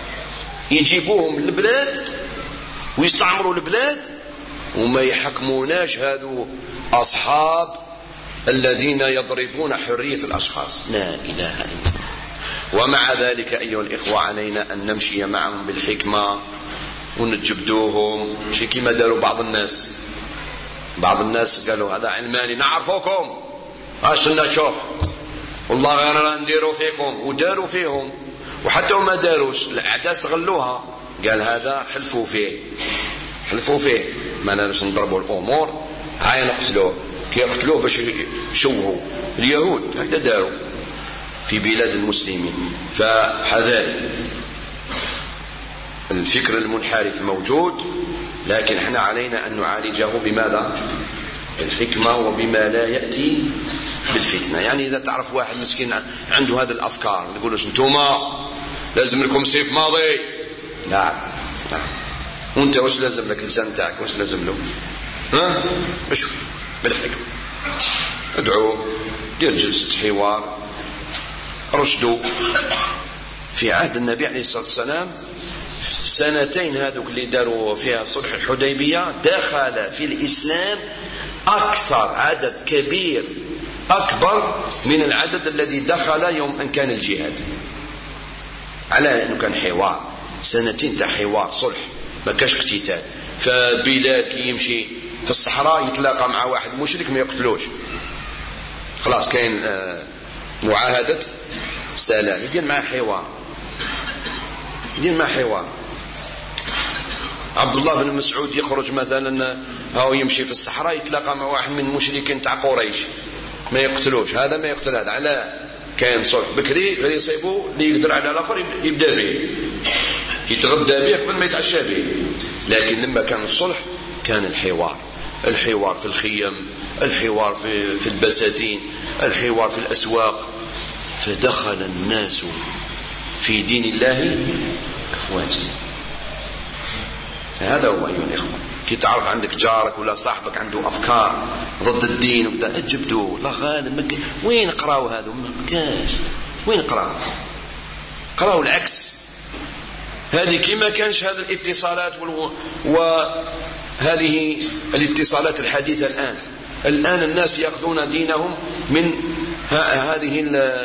يجيبوهم البلاد ويستعمروا البلاد وما يحكموناش. هذو أصحاب الذين يضربون حرية الأشخاص، لا إله إلا الله. ومع ذلك أيها الإخوة علينا أن نمشي معهم بالحكمة ونجبدوهم، شي كما داروا بعض الناس. بعض الناس قالوا هذا علماني نعرفوكم، اش لنا شوف والله غير نديروا فيكم، وداروا فيهم. وحتى وما داروش الأعداء استغلوها، قال هذا حلفوا فيه، حلفوا فيه، ما ناش نضربوا الأمور، هاي نقتلوه. كي يقتلوه باش يشوهوا اليهود، هكذا داروا في بلاد المسلمين. فحذار، الفكر المنحرف موجود، لكن احنا علينا أن نعالجه بماذا؟ بالحكمة وبما لا يأتي بالفتنة. يعني إذا تعرف واحد مسكين عنده هذه الأفكار، تقولوش انتوما لازم لكم سيف ماضي، لا لا، وانت وش لازم لك؟ لسان تاعك وش لازم له؟ ها؟ بشوف بالحكمة، ادعوه، دير جلسة حوار، رشدوا. في عهد النبي عليه الصلاة والسلام سنتين هذوك اللي داروا فيها صلح الحديبية دخل في الإسلام أكثر عدد كبير، أكبر من العدد الذي دخل يوم أن كان الجهاد، على أنه كان حوار. سنتين تاع حوار صلح، ما كاش اقتتال. فبلال كي يمشي في الصحراء يتلاقى مع واحد مشرك ما يقتلوش، خلاص كاين معاهدة سلام، يدير معه حوار، يدير معه حوار. عبد الله بن مسعود يخرج مثلا هو يمشي في الصحراء يتلاقى مع واحد من المشركين تاع قريش ما يقتلوش، هذا ما يقتل هذا، على كان صلح بكري غير يصيبوا اللي يقدر على الاخر يبدا به، يتغدى به قبل ما يتعشى به. لكن لما كان الصلح كان الحوار في الخيم، الحوار في البساتين، الحوار في الأسواق. فدخل الناس في دين الله أفواجا. هذا هو أيها الإخوة. كي تعرف عندك جارك ولا صاحبك عنده أفكار ضد الدين وبدأ أجبدوه، لا غالب وين قراوا هذا؟ مكاش وين قراوا العكس. هذه كما كانش هذه الاتصالات وهذه الاتصالات الحديثة الآن الناس يأخذون دينهم من هذه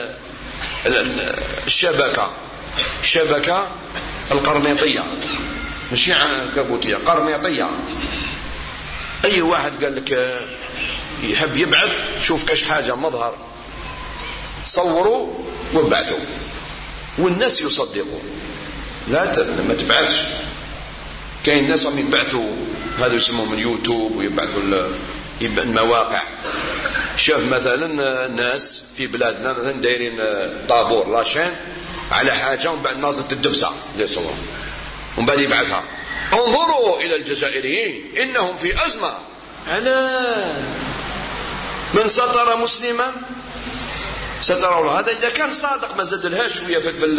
الشبكة القرنيطية، مش عنكبوتية، قرنيطية. أي واحد قال لك يحب يبعث، شوف كاش حاجة مظهر صوروا وابعثوا، والناس يصدقوا. لا ما تبعثش. كاين ناس هم يبعثوا، هذا يسموهم اليوتيوب، ويبعثوا المواقع. شاف مثلا الناس في بلادنا مثلا دايرين طابور لاشين على حاجة، ومن بعد ناضت الدبسة اللي صور، ومن بعد يبعثها: انظروا إلى الجزائريين إنهم في أزمة. على من ستر مسلما سترون هذا إذا كان صادق، ما زاد لها شوية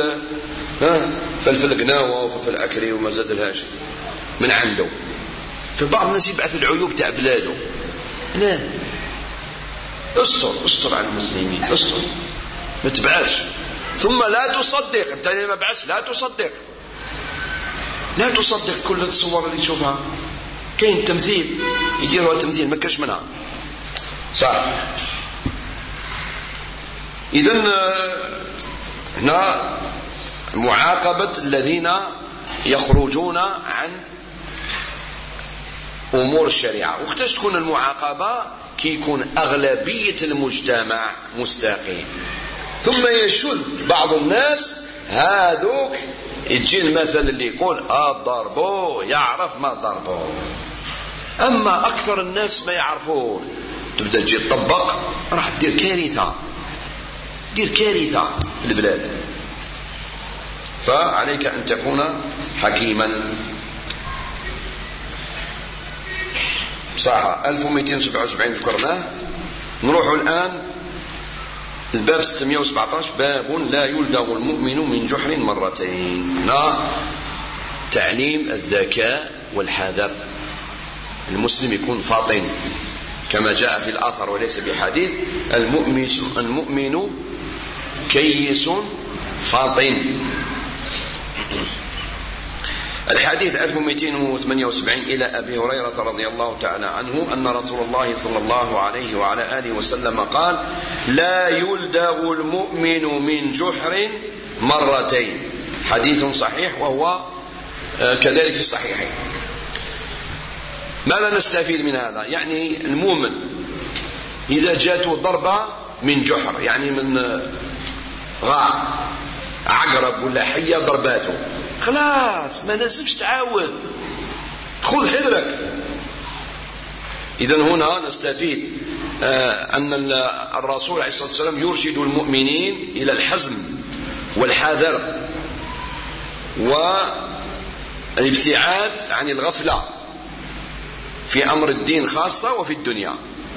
فلفل قناوة وفلفل عكري وما زاد لها شيء من عنده. فبعض الناس يبعث العيوب تاع بلاده. لا، استر على المسلمين، استر، ما تبعثش. ثم لا تصدق، انت ما بعثش لا تصدق كل الصور اللي تشوفها. كاين تمثيل يديروا تمثيل ما كاش منها صح. إذن هنا معاقبة الذين يخرجون عن أمور الشريعة. وقتاش تكون المعاقبة؟ كي يكون أغلبية المجتمع مستقيم، ثم يشذ بعض الناس هذوك، يجي المثل اللي يقول ضربو يعرف ما ضربو. أما أكثر الناس ما يعرفوش، تبدأ تجي تطبق راح دير كارثة في البلاد. فعليك أن تكون حكيما. صح. 1277 ذكرناه. نروح الآن الباب 617، باب لا يلدغ المؤمن من جحر مرتين. تعليم الذكاء والحذر. المسلم يكون فاطن كما جاء في الآثر وليس بحديث: المؤمن كيس فاطن. الحديث 1278 إلى أبي هريرة رضي الله تعالى عنه أن رسول الله صلى الله عليه وعلى آله وسلم قال: لا يلدغ المؤمن من جحر مرتين. حديث صحيح، وهو كذلك في الصحيحين. ماذا نستفيد من هذا؟ يعني المؤمن إذا جاءته ضربة من جحر، يعني من غار عقرب ولا حية ضرباته، خلاص ما لازمش تعاود، خذ حذرك. إذن هنا نستفيد أن الرسول عليه الصلاة والسلام يرشد المؤمنين إلى الحزم والحذر والابتعاد عن الغفلة في أمر الدين خاصة وفي الدنيا،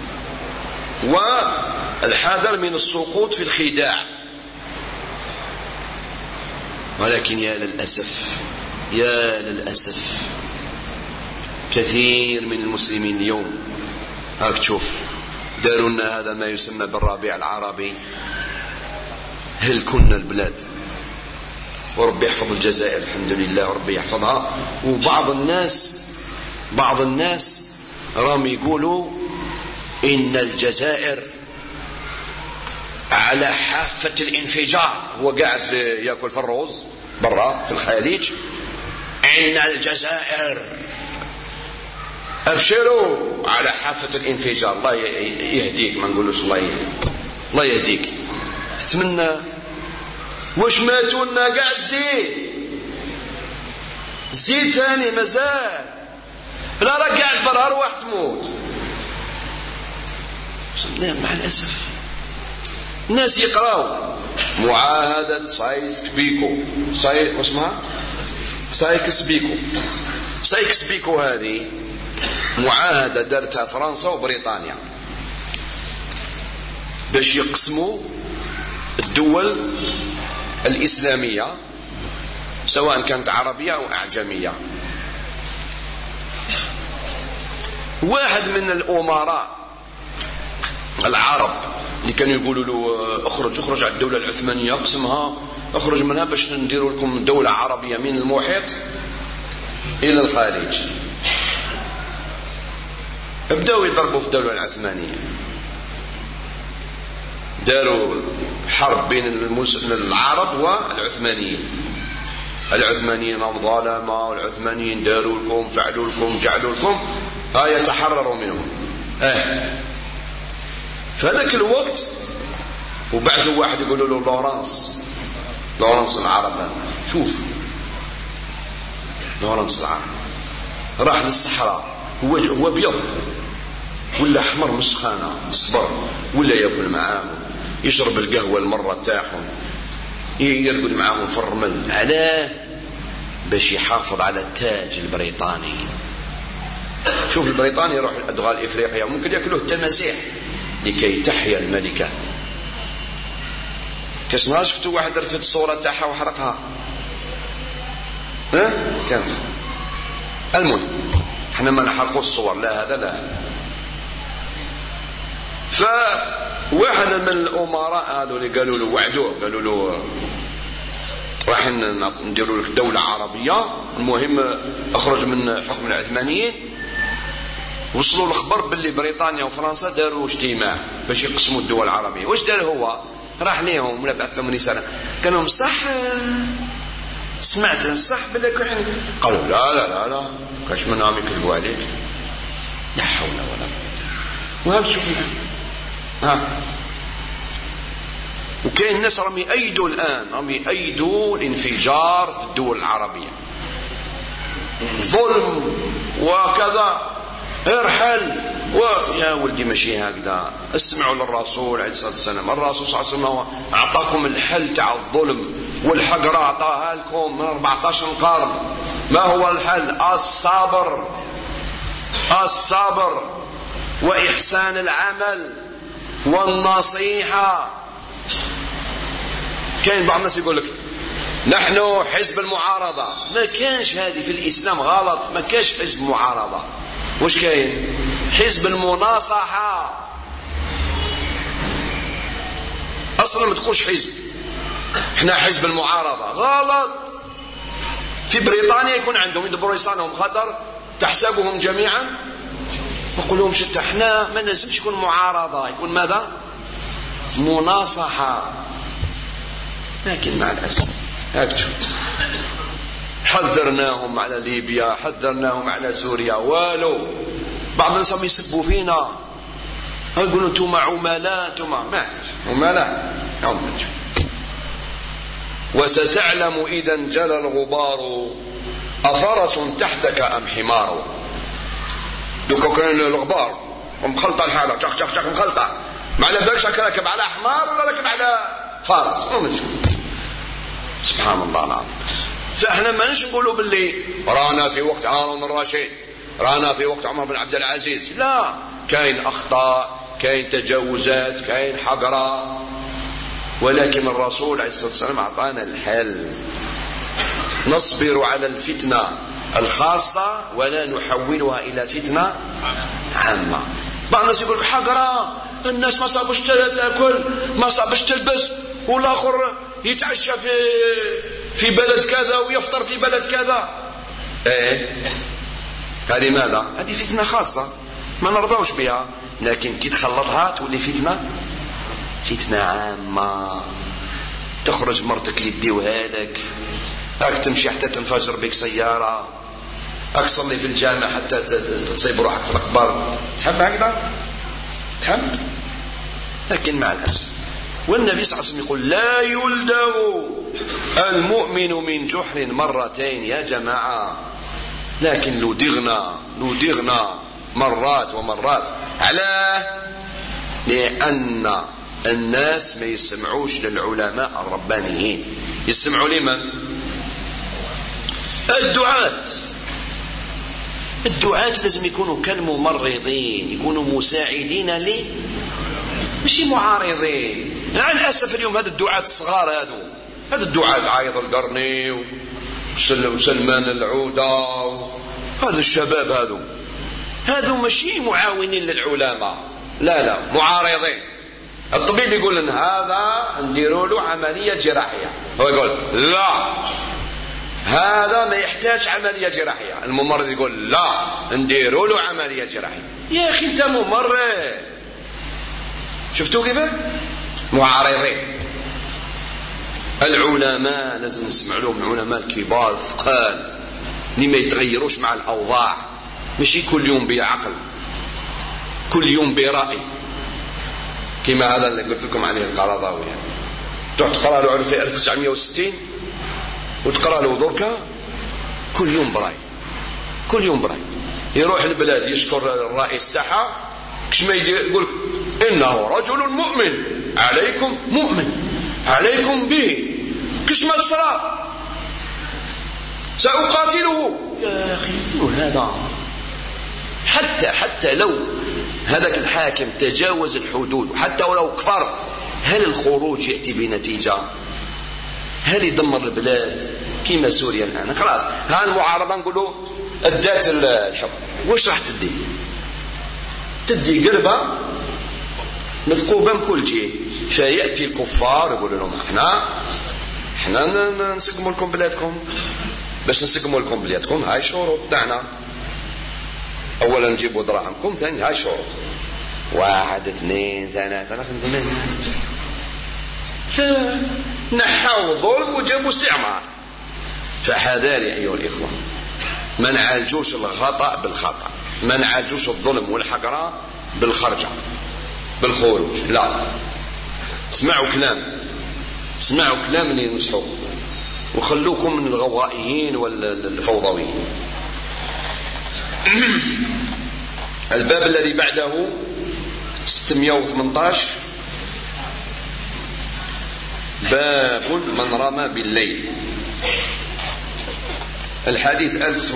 والحذر من السقوط في الخداع. ولكن يا للأسف كثير من المسلمين اليوم هاك تشوف داروا لنا هذا ما يسمى بالربيع العربي، هل كنا البلاد، وربي يحفظ الجزائر الحمد لله وربي يحفظها. وبعض الناس راهم يقولوا إن الجزائر على حافة الانفجار. هو قاعد يأكل في الروز برا في الخليج: إن الجزائر أبشروا على حافة الانفجار. الله يهديك، ما نقولوش الله يهديك. تتمنى واش ماتوا لنا قاع الزيت ثاني مازال، لا راه قاعد برا أرواح تموت. مع الأسف الناس يقراوا معاهدة سايكس بيكو. هذه معاهدة دارتها فرنسا وبريطانيا باش يقسموا الدول الإسلامية سواء كانت عربية أو أعجمية. واحد من الأمراء العرب اللي كانوا يقولوا له اخرج على الدولة العثمانية، اقسمها، اخرج منها باش نديروا لكم دولة عربية من المحيط إلى الخليج. بدأوا يضربوا في الدولة العثمانية، داروا حرب بين العرب والعثمانيين. العثمانيين ظلمة، والعثمانيين داروا لكم، فعلوا لكم، جعلوا لكم، يتحرروا منهم. في هذاك الوقت وبعثوا واحد يقولوا له لورانس العرب. شوف لورانس العرب راح للصحراء، هو ابيض ولا احمر مسخانه صبر، ولا ياكل معاهم، يشرب القهوه المره تاعهم، يرقد معاهم في الرمل. علاه؟ باش يحافظ على التاج البريطاني. شوف البريطاني يروح لأدغال إفريقيا ممكن يأكلوه التماسيح لكي تحيا الملكة. كاش نهار شفتوا واحد رفد الصورة تاعها وحرقها؟ كان المهم احنا ما نحرقوا الصور، لا هذا لا هذا. فواحد من الأمراء هذو اللي قالوا له وعدوه، قالوا له راح نديروا لك دولة عربية، المهم اخرج من حكم العثمانيين. وصلوا الخبر باللي بريطانيا وفرنسا داروا اجتماع باش يقسموا الدول العربية. واش دار هو؟ راح ليهم ولا بعث لهم رسالة قال لهم صح سمعت صح بدك يعني؟ قالوا لا لا لا لا كاش منهم يكذبوا عليك، لا حول ولا قوة. وهاك تشوف وكاين الناس راهم يأيدوا الآن، راهم يأيدوا الانفجار في الدول العربية، ظلم وكذا، ارحل يا ولدي ماشي هكذا. اسمعوا للرسول عليه الصلاة والسلام. الرسول صلى الله عليه وسلم أعطاكم الحل تاع الظلم والحقرة، أعطاها لكم من 14 قرن. ما هو الحل؟ الصبر، الصبر وإحسان العمل والنصيحة. كاين بعض الناس يقول لك نحن حزب المعارضة. ما كانش هذه في الإسلام، غلط. ما كانش حزب معارضة. وش كاين؟ حزب المناصحة. أصلا ما تقولش حزب، احنا حزب المعارضة، غلط. في بريطانيا يكون عندهم يدبروا لسانهم خطر، تحسبهم جميعا ما يقولهم شتى. احنا ما لازمش يكون معارضة، يكون ماذا؟ مناصحة. لكن مع الأسف هكذا حذرناهم على ليبيا، حذرناهم على سوريا، والو بعض الناس يسبوا فينا، يقولوا انتم عملاء، انتم ما عملاء. وستعلم إذا انجلى الغبار أفرس تحتك أم حمار. دوكا كاين الغبار ومخلطة الحالة، شخ شخ شخ مخلطة، ما على بالكش راكب على حمار ولا راكب على فرس. نشوف سبحان الله العظيم. فاحنا ما نقولوا باللي رانا في وقت هارون الرشيد، رانا في وقت عمر بن عبد العزيز. لا، كاين أخطاء، كاين تجاوزات، كاين حقرة، ولكن الرسول عليه الصلاة والسلام أعطانا الحل. نصبر على الفتنة الخاصة ولا نحولها إلى فتنة عامة. بعض الناس يقول حقرة، الناس ما صابش تاكل، ما صابش تلبس، والآخر يتعشى في بلد كذا ويفطر في بلد كذا. هذه ماذا؟ هذه فتنة خاصة ما نرضوش بها، لكن كي تخلطها تولي فتنة عامة. تخرج مرتك يديوها لك، هاك تمشي حتى تنفجر بك سيارة، هاك تصلي في الجامع حتى تصيب روحك في القبر. تحب هكذا؟ تحب؟ لكن مع الأسف. والنبي صلى الله عليه وسلم يقول لا يلدغ المؤمن من جحر مرتين. يا جماعة، لكن لدغنا مرات ومرات. علاه؟ لأن الناس ما يسمعوش للعلماء الربانيين. يسمعوا لمن؟ الدعاة لازم يكونوا كالممرضين، يكونوا مساعدين لي، مش معارضين. مع الأسف اليوم هذا الدعاة الصغار، هذا الدعاة عايض القرني وسلمان العودة، هذا الشباب هذو ماشي معاونين للعلماء، لا معارضين. الطبيب يقول لنا هذا نديروا له عملية جراحية، هو يقول لا هذا ما يحتاج عملية جراحية. الممرض يقول لا نديروا له عملية جراحية. يا أخي أنت ممرض. شفتوا كيف؟ معارضين. العلماء لازم نسمع لهم، العلماء الكبار الثقال اللي ما يتغيروش مع الأوضاع، ماشي كل يوم بعقل، كل يوم برأي، كما هذا اللي قلت لكم عليه القرضاوي. تروح تقرأ له في 1960 وتقرأ له دركا كل يوم برأي. يروح البلاد يشكر الرئيس تاعها، كش ما يقول إنه رجل مؤمن، عليكم به، كش ما تصرى سأقاتله. يا أخي هذا حتى لو هذاك الحاكم تجاوز الحدود، حتى ولو كفر، هل الخروج يأتي بنتيجة؟ هل يدمر البلاد كما سوريا الآن؟ خلاص ها المعارضة نقولوا أدات الحكم، واش راح تدي قربة مثقوبة من كل شيء. فيأتي الكفار يقولوا لهم احنا نسقموا لكم بلادكم. باش نسقموا لكم بلادكم هاي شروط تاعنا، اولا نجيبوا دراهمكم، ثاني هاي شروط 1 2 3 فنحوا ظلم وجابوا استعمار. فحذار يا ايها الاخوه، ما نعالجوش الخطا بالخطا، ما نعالجوش الظلم والحقره بالخرجه بالخروج، لا. اسمعوا كلام اللي ينصحوكم، وخلوكم من الغوائيين والفوضويين. الباب الذي بعده 618 باب من رمى بالليل. الحديث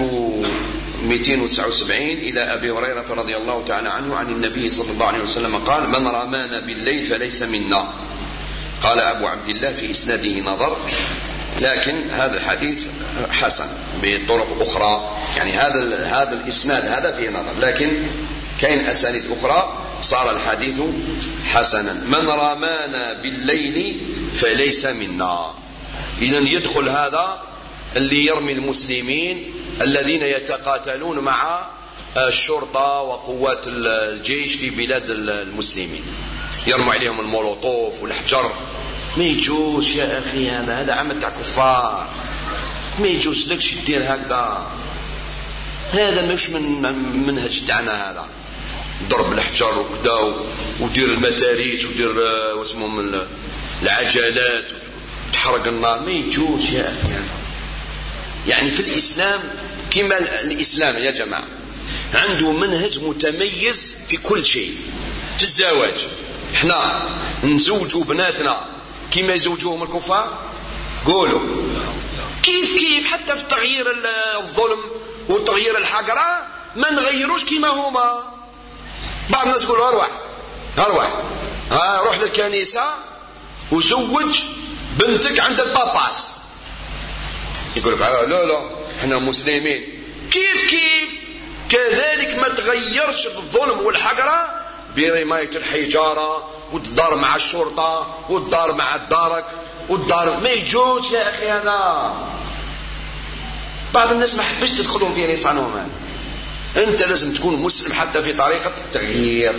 1279 إلى أبي هريرة رضي الله تعالى عنه عن النبي صلى الله عليه وسلم قال: من رمانا بالليل فليس منا. قال أبو عبد الله في إسناده نظر، لكن هذا الحديث حسن بطرق أخرى، يعني هذا الإسناد هذا فيه نظر، لكن كاين أسانيد أخرى صار الحديث حسنا. من رمانا بالليل فليس منا. إذن يدخل هذا اللي يرمي المسلمين الذين يتقاتلون مع الشرطة وقوات الجيش في بلاد المسلمين، يرموا عليهم المولوطوف والحجر. ما يجوز يا أخي، هذا عمل تاع كفار، ما يجوز لكش دير هكذا. هذا مش من منهج تاعنا، هذا ضرب الحجر وكذا، ودير المتاريس ودير واسمهم العجلات وتحرق النار. ما يجوز يا أخي. يعني في الإسلام كما الإسلام يا جماعة عنده منهج متميز في كل شيء. في الزواج احنا نزوجوا بناتنا كما يزوجوهم الكفار؟ قولوا كيف. حتى في تغيير الظلم وتغيير الحقرة ما نغيروش كما هما. بعض الناس يقولوا اروح روح للكنيسة وزوج بنتك عند الباباس. يقول لك لا احنا مسلمين. كيف كذلك ما تغيرش بالظلم والحقرة برماية الحجارة والدار مع الشرطة والدار مع الدارك والدار. ما يجوز يا أخي هذا. بعض الناس ما حبش تدخلهم في لسانهم هذا. أنت لازم تكون مسلم حتى في طريقة التغيير.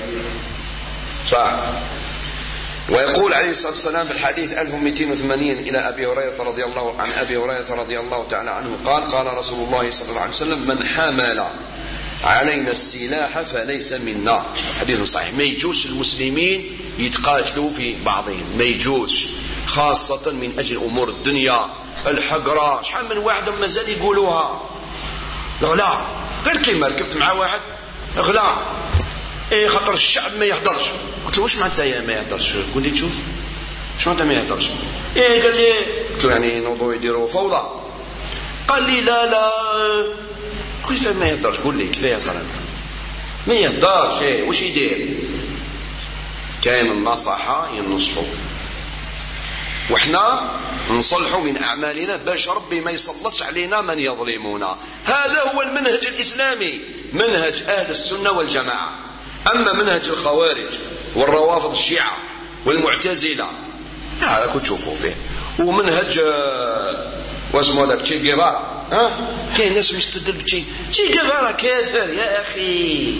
ويقول عليه الصلاة والسلام في الحديث 1280 إلى أبي هريرة رضي الله تعالى عنه قال رسول الله صلى الله عليه وسلم: من حمل علينا السلاح فليس منا. حديث صحيح. ما يجوز المسلمين يتقاتلوا في بعضهم، ما يجوز، خاصة من أجل أمور الدنيا الحقرة. شحال من واحد مازال يقولوها. لا غير كيما ركبت مع واحد غلا خاطر الشعب ما يهدرش. قلت له: واش معناتها ما يهدرش؟ قول لي تشوف واش معناتها ما يهدرش. قال لي، قلت له: يعني نوضوا يديروا فوضى. قال لي: لا كيف ما يهدرش؟ قول لي كيف يهدر هذا؟ ما يهدرش. واش يدير؟ كاين النصحة ينصحوا، وإحنا نصلحوا من أعمالنا باش ربي ما يسلطش علينا من يظلمنا. هذا هو المنهج الإسلامي، منهج أهل السنة والجماعة. أما منهج الخوارج والروافض الشيعة والمعتزلة هذا كنت تشوفوا فيه، ومنهج واسمه ذاك تشي جيفارا. كاين ناس مستدل بتشي جيفارا كافر يا أخي،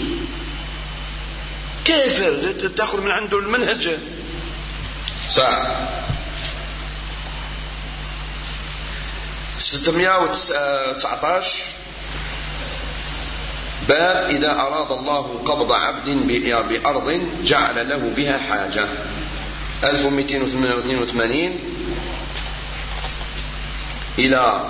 كافر تأخذ من عنده المنهج. 619 باب إذا أراد الله قبض عبد بأرض جعل له بها حاجة. 1282 إلى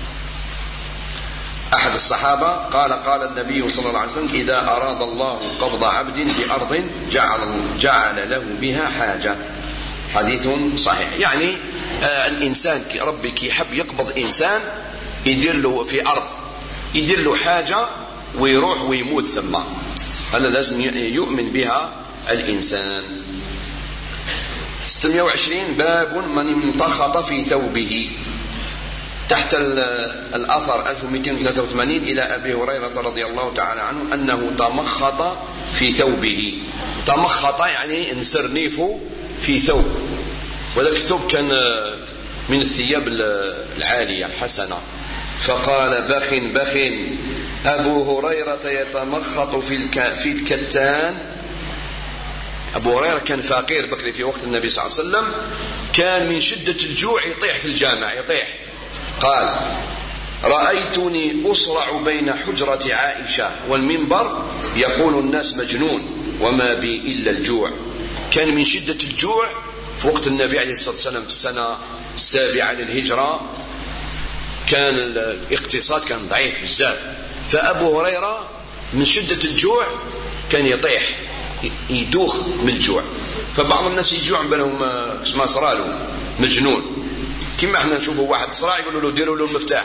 أحد الصحابة قال النبي صلى الله عليه وسلم: إذا أراد الله قبض عبد بأرض جعل له بها حاجة. حديث صحيح. يعني الإنسان ربي كي يحب يقبض إنسان يدير له في أرض، يدير له حاجة ويروح ويموت ثم. هذا لازم يؤمن بها الإنسان. 620 باب من امتخط في ثوبه. تحت الأثر 1283 إلى أبي هريرة رضي الله تعالى عنه أنه تمخط في ثوبه. تمخط يعني انسرنيفه في ثوب، وذلك الثوب كان من الثياب العالية الحسنة. فقال بخ بخ أبو هريرة يتمخط في الكتان. أبو هريرة كان فقير بكري في وقت النبي صلى الله عليه وسلم، كان من شدة الجوع يطيح في الجامع يطيح. قال رأيتني أصرع بين حجرة عائشة والمنبر يقول الناس مجنون وما بي إلا الجوع. كان من شدة الجوع في وقت النبي عليه الصلاة والسلام في السنة 7 للهجرة، كان الاقتصاد كان ضعيف بزاف، فأبو هريرة من شدة الجوع كان يطيح يدوخ من الجوع. فبعض الناس يجوع بينهم اسمه صراله مجنون، كما احنا نشوفوا واحد صراع يقولوا له ديروا له المفتاح.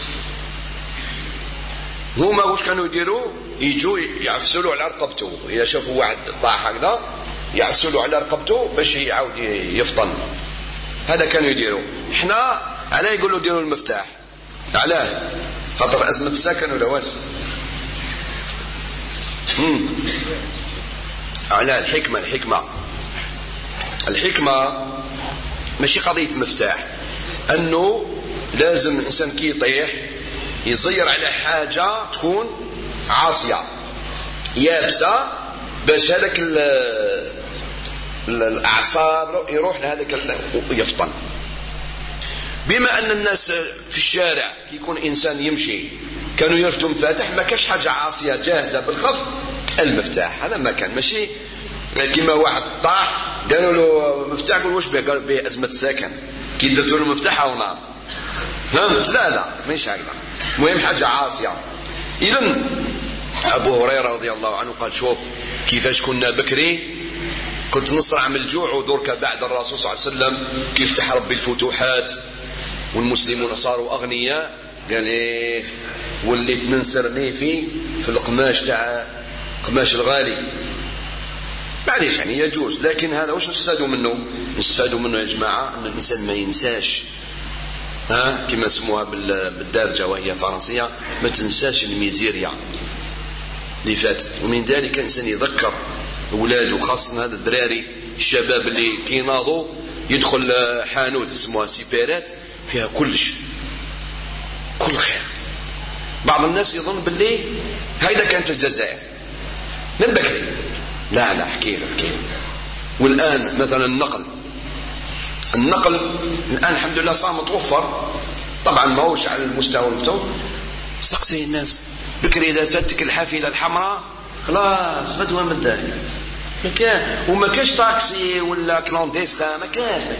هما واش كانوا يديروا؟ يجوا يعفسوا له على رقبته، اذا شافوا واحد طاح هكذا يعفسوا له على رقبته باش يعاود يفطن. هذا كانوا يديروا. احنا علاه يقولوا ديروا المفتاح؟ علاه؟ خاطر أزمة السكن ولا واش؟ على الحكمة ماشي قضية مفتاح، أنه لازم الإنسان كي يطيح يزير على حاجة تكون عاصية يابسة باش هذاك الأعصاب يروح لهذاك يفطن. بما أن الناس في الشارع كي يكون إنسان يمشي كانوا يرفدوا مفاتح، ما كاش حاجة عاصية جاهزة بالخف المفتاح. هذا ما كان ماشي كما واحد طاح قالوا له مفتاح، قال واش به؟ قال به أزمة ساكن كي درتوا له مفتاح أو نار. فهمت؟ لا ماشي هكذا، مهم حاجة عاصية. إذن أبو هريرة رضي الله عنه قال شوف كيفاش كنا بكري كنت نصرع من الجوع، ودرك بعد الرسول صلى الله عليه وسلم كيف فتح ربي الفتوحات والمسلمون صاروا أغنياء، قال إيه وليت ننسرني في القماش تاع قماش الغالي. معليش يعني يجوز، لكن هذا واش نستفادوا منه؟ نستفادوا منه يا جماعة أن الإنسان ما ينساش، كما سموها بالدارجة وهي فرنسية، ما تنساش الميزيريا اللي فاتت. ومن ذلك الإنسان يذكر أولاده، خاصة هذا الدراري الشباب اللي كيناضوا يدخل حانوت اسمها سيبيرات فيها كلش كل خير. بعض الناس يظن باللي هيدا كانت الجزائر من بكري. لا احكي. والآن مثلا النقل الآن الحمد لله صار متوفر، طبعا ما هوش على المستوى المفتوح. سقسي الناس بكري إذا فاتك الحافلة الحمراء خلاص بدوا من الدار، وما كاش تاكسي ولا كلونديستا، ما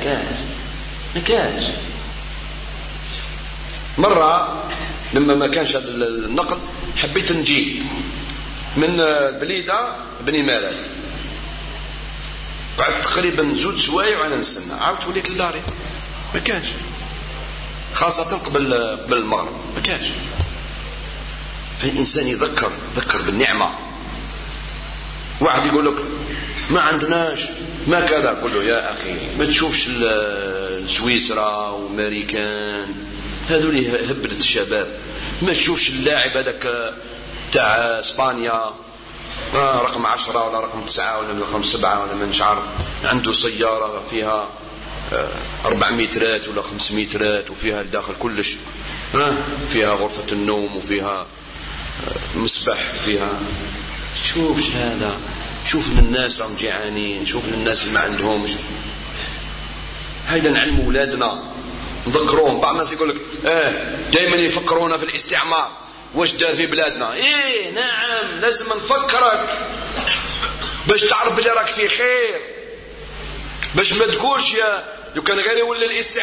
كاش. مرة لما ما كانش هذا النقل حبيت نجي من البليدة بني مالك، بعد تقريبا 2 سوايع وانا نستنى، عاودت وليت لداري ما كانش، خاصة قبل المغرب ما كانش. فالإنسان يذكر بالنعمة. واحد يقول لك ما عندناش ما كذا، قل له يا أخي ما تشوفش سويسرا وامريكان هذول هبلة الشباب، ما تشوفش اللاعب هذاك تاع اسبانيا رقم 10 ولا رقم 9 ولا رقم 7 ولا ما عارف، عنده سيارة فيها 400 رات ولا 500 رات وفيها الداخل كلش، فيها غرفة النوم وفيها مسبح فيها. شوفش هذا، شوف للناس راهم جيعانين، شوف للناس اللي ما عندهمش. هيدا نعلم أولادنا نذكروهم. بعض الناس يقول لك دائما يفكرونا في الاستعمار واش دار في بلادنا. نعم لازم نفكرك باش تعرف بلي راك في خير، باش ما تقولش لو كان غير يولي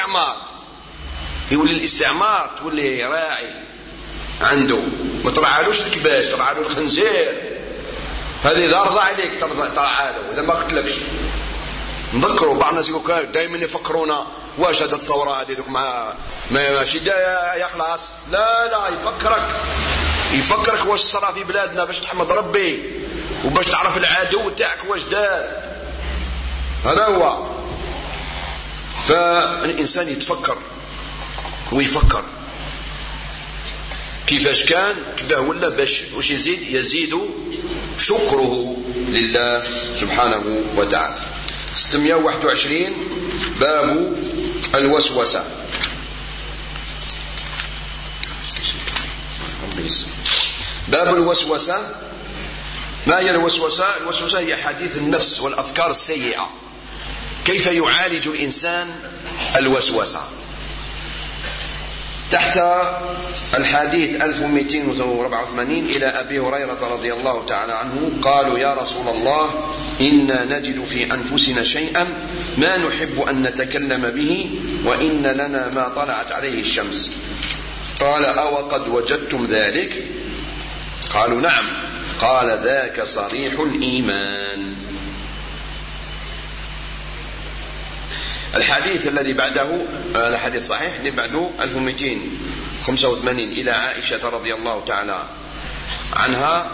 الاستعمار تولي راعي عنده، ما ترعالوش الكباش، ترعالو الخنزير، هذه إذا رضى عليك ترعالو إذا ما قتلكش. نذكروا بعض الناس يقول دائما يفكرونا واش هذه الثورة هذه ماشي يا خلاص. لا يفكرك واش صرا في بلادنا باش تحمد ربي وباش تعرف العدو تاعك واش دار. هذا هو فالإنسان يتفكر ويفكر كيفاش كان كيفاه ولا باش واش يزيد شكره لله سبحانه وتعالى. 621 باب الوسوسة. باب الوسوسة. ما هي الوسوسة؟ الوسوسة هي حديث النفس والأفكار السيئة. كيف يعالج الإنسان الوسوسة؟ تحت الحديث 1284 إلى أبي هريرة رضي الله تعالى عنه قالوا يا رسول الله إنا نجد في أنفسنا شيئا ما نحب أن نتكلم به وإن لنا ما طلعت عليه الشمس. قال أو قد وجدتم ذلك؟ قالوا نعم. قال ذاك صريح الإيمان. الحديث الذي بعده هذا حديث صحيح اللي بعده 1285 إلى عائشة رضي الله تعالى عنها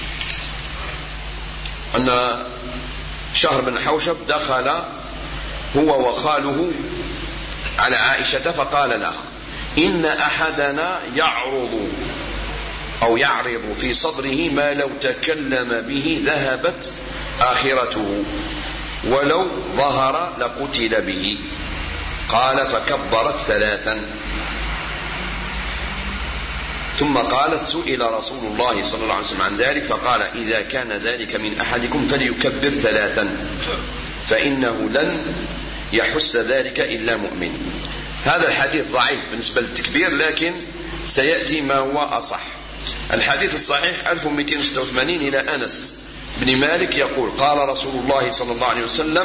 أن شهر بن حوشب دخل هو وخاله على عائشة فقال لها إن أحدنا يعرض في صدره ما لو تكلم به ذهبت آخرته ولو ظهر لقتل به. قال فكبرت 3 ثم قالت سئل رسول الله صلى الله عليه وسلم عن ذلك فقال إذا كان ذلك من أحدكم فليكبر 3 فإنه لن يحس ذلك إلا مؤمن. هذا الحديث ضعيف بالنسبة للتكبير لكن سيأتي ما هو أصح. الحديث الصحيح 1286 إلى أنس بن مالك يقول قال رسول الله صلى الله عليه وسلم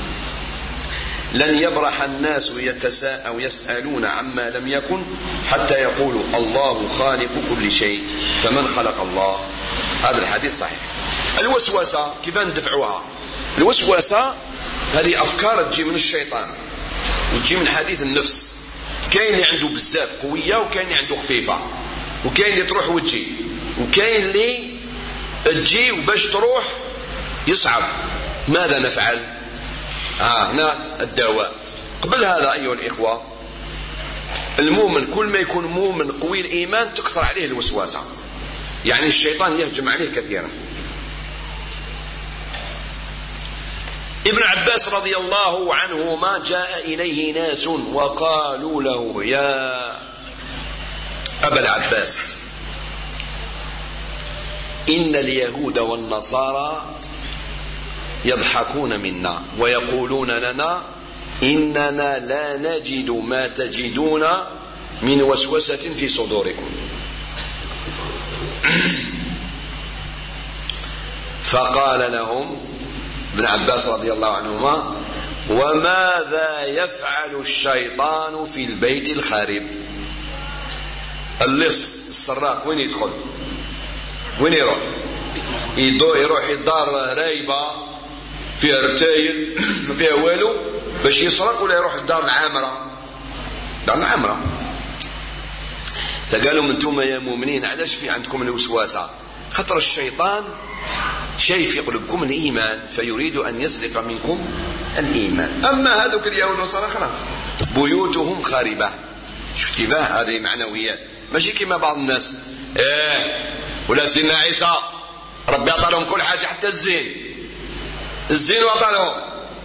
لن يبرح الناس يسألون عما لم يكن حتى يقولوا الله خالق كل شيء فمن خلق الله. هذا الحديث صحيح. الوسوسة كيف ندفعوها؟ الوسوسة هذه أفكار تجي من الشيطان وتجي من حديث النفس. كاين اللي عنده بزاف قوية وكاين اللي عنده خفيفة وكاين اللي تروح وتجي وكاين اللي تجي وباش تروح يصعب. ماذا نفعل؟ هنا الدواء. قبل هذا أيها الإخوة المؤمن كل ما يكون مؤمن قوي الإيمان تكثر عليه الوسوسة، يعني الشيطان يهجم عليه كثيرا. ابن عباس رضي الله عنهما جاء إليه ناس وقالوا له يا أبا العباس إن اليهود والنصارى يضحكون منا ويقولون لنا إننا لا نجد ما تجدون من وسوسة في صدوركم. فقال لهم ابن عباس رضي الله عنهما وماذا يفعل الشيطان في البيت الخارب؟ اللص السراق وين يدخل؟ وين يروح؟ يروح الدار رايبة فيها رتايل ما فيها والو باش يسرق، ولا يروح الدار العامرة؟ دار العامرة. فقالوا انتم يا مؤمنين علاش في عندكم الوسواسة؟ خطر الشيطان شيء في قلوبكم الإيمان فيريد أن يسرق منكم الإيمان. أما هذوك اليهود والنصارى خلاص بيوتهم خاربة. شفت كيف هذه معنويات، ماشي كما بعض الناس ولا سيدنا عيسى ربي أعطى لهم كل حاجة حتى الزين وأعطى لهم.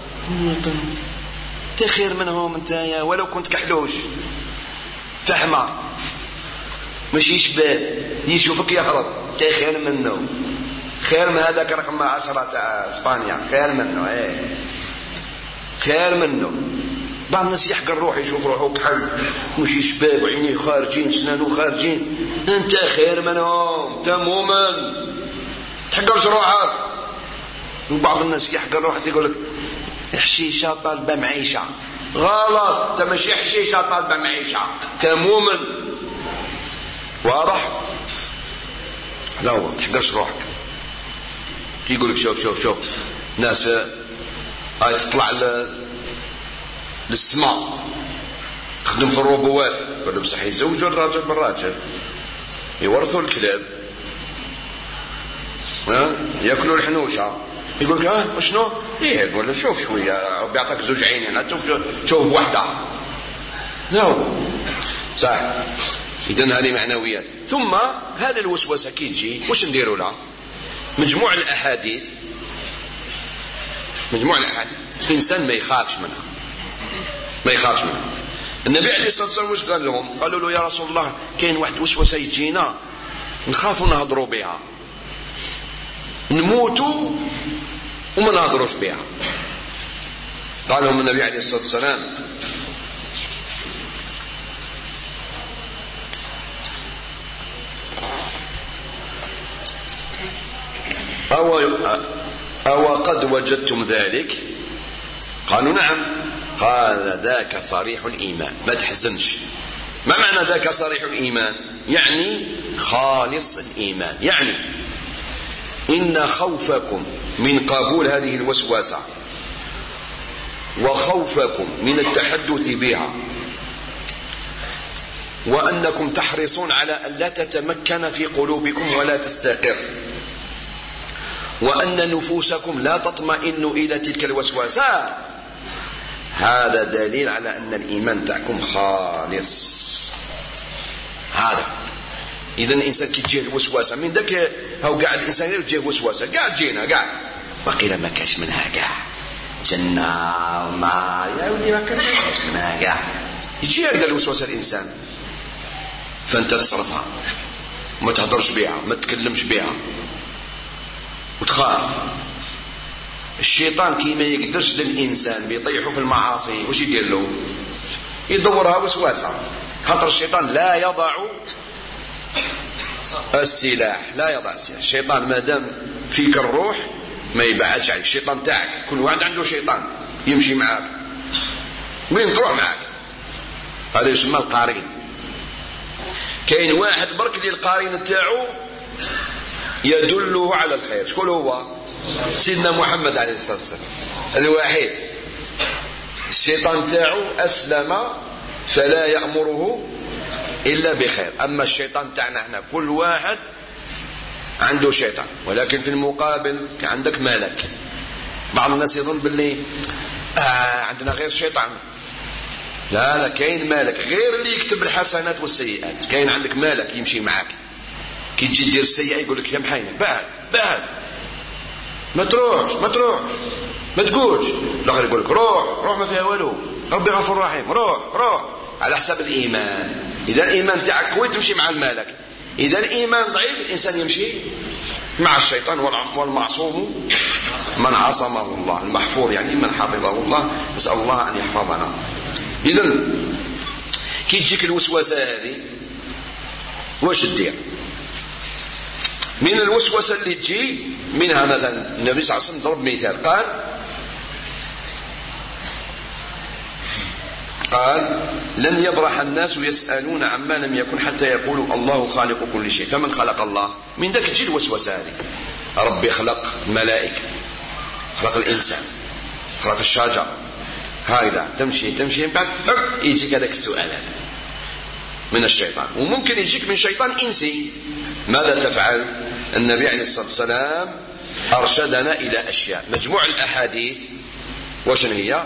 انت خير منهم انت ولو كنت كحلوش فحمة ماشي شباب يشوفك يهرب، انت خير منه، خير من هذاك رقم 10 تاع اسبانيا، خير منه خير منه. بعض الناس يحقر روح يشوف روحه كحل ماشي شباب وعينيه خارجين سنانه خارجين، انت خير منهم، انت مؤمن تحقرش روحك. وبعض الناس يحقر روحه يقول لك حشيشه طالبه معيشه، غلط، انت ماشي حشيشه طالبه معيشه، انت مؤمن. واضح؟ لا والله تحقرش روحك. يقول لك شوف ناس هاي تطلع للسماء تخدم في الروبوات، يقول لهم بصح يزوجوا الراجل بالراجل، يورثوا الكلاب، ياكلوا الحنوشه، يقول لك وشنو؟ يقول له شوف شويه بيعطيك زوج عينين تشوف بوحده. لا صح. إذن هذه معنويات. ثم هذه الوسوسة كي تجي واش نديروا لها؟ مجموع الأحاديث الإنسان ما يخافش منها. النبي عليه الصلاة والسلام واش قال لهم؟ قالوا له يا رسول الله كاين واحد وسوسة يجينا نخافوا نهضروا بها، نموتوا وما نهضروش بها. قال لهم النبي عليه الصلاة والسلام أو قد وجدتم ذلك؟ قالوا نعم. قال ذاك صريح الإيمان. ما تحزنش. ما معنى ذاك صريح الإيمان؟ يعني خالص الإيمان، يعني إن خوفكم من قبول هذه الوسوسة وخوفكم من التحدث بها وأنكم تحرصون على أن لا تتمكن في قلوبكم ولا تستقر، وأن نفوسكم لا تطمئن إلى تلك الوسوسة، هذا دليل على أن الإيمان تاعكم خالص. هذا إذن الإنسان كي تجيه الوسوسة من ذاك هو قاعد الإنسان يجيه وسوسة قاعد جينا قاعد وقيل ما كاش منها قاعد جنة ونار يا ودي ما كاش منها قاعد يجي هكذا الوسوسة الإنسان، فأنت تصرفها ما تهضرش بها ما تكلمش بها وتخاف. الشيطان كي ما يقدرش للإنسان بيطيحه في المعاصي وش يدير له؟ يدورها وسواسة. خاطر الشيطان لا يضع السلاح، لا يضع السلاح. الشيطان ما دام فيك الروح ما يبعدش عليك. الشيطان تاعك كل واحد عنده شيطان يمشي معاك وين تروح معاك، هذا يسمى القارين. كاين واحد برك اللي القارين تاعو يدله على الخير. شكون هو؟ سيدنا محمد عليه الصلاة والسلام الوحيد. الشيطان تاعو أسلم فلا يأمره إلا بخير. أما الشيطان تاعنا احنا كل واحد عنده شيطان، ولكن في المقابل عندك ملك. بعض الناس يظن باللي عندنا غير شيطان. لا كاين ملك غير اللي يكتب الحسنات والسيئات. كاين عندك ملك يمشي معك كي تجي دير السيئة يقول لك يا محينة بعد ما تروحش ما تقولش. الاخر يقول لك روح ما فيها والو، ربي غفور رحيم، روح على حساب الإيمان. إذا الإيمان تاعك قوي تمشي مع الملك، إذا الإيمان ضعيف الإنسان يمشي مع الشيطان. والمعصوم من عصمه الله، المحفوظ يعني من حفظه الله. نسأل الله أن يحفظنا. إذا كي تجيك الوسوسة هذه واش تدير؟ من الوسوسة اللي تجي منها مثلا النبي صلى الله عليه وسلم ضرب مثال قال لن يبرح الناس يسألون عما لم يكن حتى يقولوا الله خالق كل شيء. فمن خلق الله؟ من ذاك تجي الوسوسة هذه. ربي خلق الملائكة، خلق الإنسان، خلق الشجر، هكذا تمشي من بعد يجيك هذاك السؤال هذا من الشيطان. وممكن يجيك من شيطان إنسي. ماذا تفعل؟ النبي عليه الصلاة والسلام أرشدنا إلى أشياء. مجموع الأحاديث وشن هي؟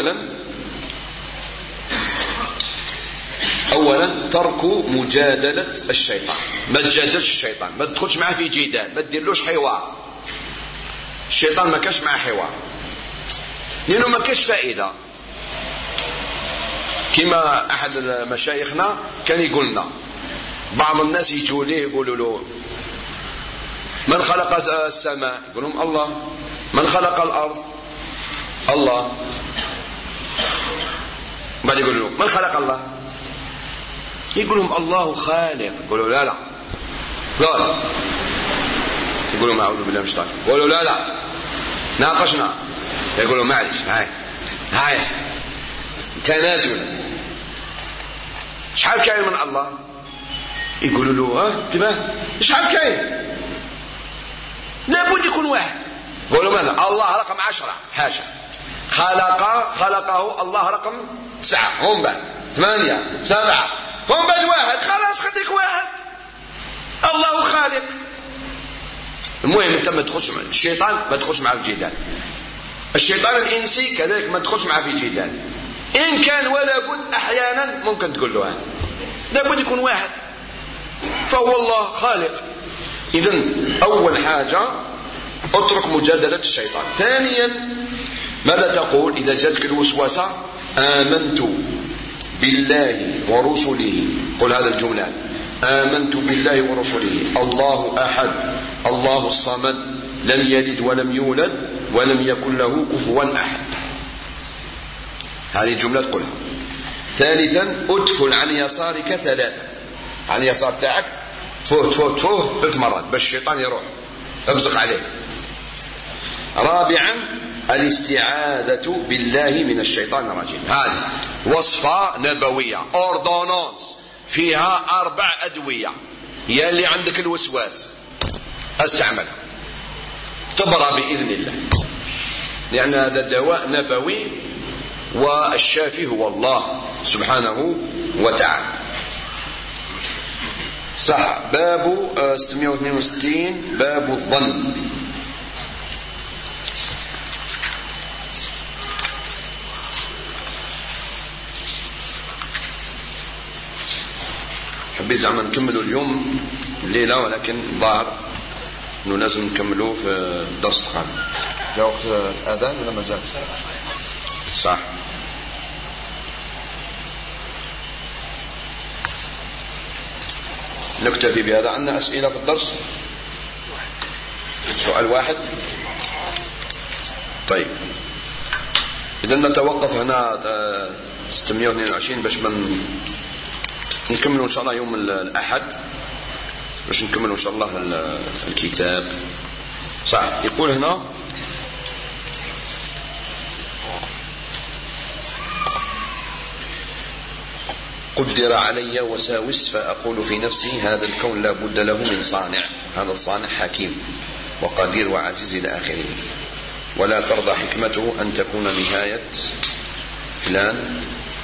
أولا ترك مجادلة الشيطان. ما تجادلش الشيطان، ما تدخلش معه في جدال، ما تديرلوش حوار. الشيطان ما كاش معه حوار لأنه ما كاش فائدة. كما أحد مشايخنا كان يقولنا بعض الناس يجوا ليه يقولوا له من خلق السماء؟ يقول لهم الله. من خلق الأرض؟ الله. بعد يقول له من خلق الله؟ يقول لهم الله خالق. يقولوا لا قال. يقولوا ما أعوذ بالله من الشيطان. يقولوا لا ناقشنا. يقولوا معلش هاي تنازل. شحال كاين من الله؟ يقولوا له كيفاه شحال كاين؟ لابد يكون واحد. يقولوا مثلا الله رقم 10، حاشا. خلقه الله رقم 9، هم بعد 8 7، هم بعد 1. خلاص خليك واحد. الله خالق. المهم أنت ما تدخلش مع الشيطان، ما تدخلش معه في جدال. الشيطان الإنسي كذلك ما تدخلش معه في جدال، إن كان ولا بد أحيانا ممكن تقول له هذا، لابد يكون واحد، فهو الله خالق. إذن أول حاجة اترك مجادلة الشيطان. ثانيا ماذا تقول إذا جاتك الوسوسة؟ آمنت بالله ورسله. قل هذا الجملة: آمنت بالله ورسله، الله أحد، الله الصمد، لم يلد ولم يولد ولم يكن له كفوا أحد. هذه الجملة تقولها. ثالثا ادفل عن يسارك ثلاثة، عن اليسار تاعك فوه 3 مرات باش الشيطان يروح، ابزق عليه. رابعا الاستعاذة بالله من الشيطان الرجيم. هذه وصفة نبوية، أوردونانس فيها 4 أدوية. يا اللي عندك الوسواس استعملها تبرى بإذن الله، لأن هذا دواء نبوي والشافي هو الله سبحانه وتعالى. صح. باب 662 باب الظن. حبيت زعما نكملوا اليوم الليلة، ولكن ظاهر انه لازم نكملوه في الدرس القادم. جاء وقت الأذان ولا مازال؟ صح. نكتفي بهذا. عندنا أسئلة في الدرس؟ سؤال واحد. طيب إذا نتوقف هنا 622 باش نكملوا إن شاء الله يوم الأحد، باش نكملوا إن شاء الله الكتاب. صح. يقول هنا: قدر علي وساوس فأقول في نفسي هذا الكون لا بد له من صانع، هذا الصانع حكيم وقدير وعزيز إلى آخره، ولا ترضى حكمته أن تكون نهاية فلان،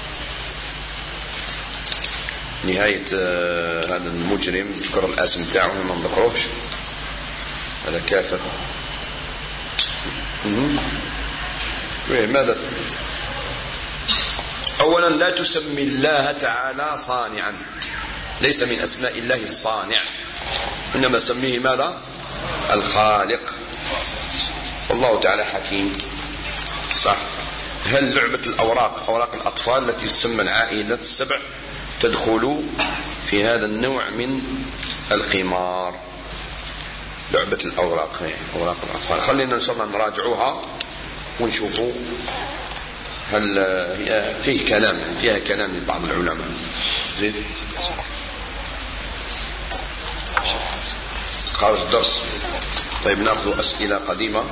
نهاية هذا المجرم، ذكر الاسم تاعه ما نذكروش، هذا كافر. ماذا؟ أولا لا تسمي الله تعالى صانعا، ليس من أسماء الله الصانع، إنما سميه ماذا؟ الخالق. والله تعالى حكيم. صح. هل لعبة الأوراق، أوراق الأطفال التي تسمى العائلة السبع، تدخل في هذا النوع من القمار؟ لعبة الأوراق، أوراق الأطفال. خلينا إن شاء الله نراجعوها ونشوفوا هل فيه كلام، فيها كلام لبعض العلماء. زيد خارج الدرس. طيب نأخذ أسئلة قديمة.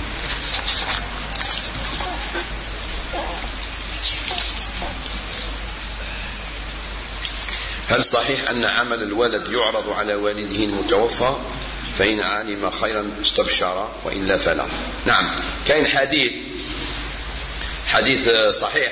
هل صحيح أن عمل الولد يعرض على والده المتوفى، فإن علم خيرا استبشر وإلا فلا؟ نعم، كاين حديث صحيح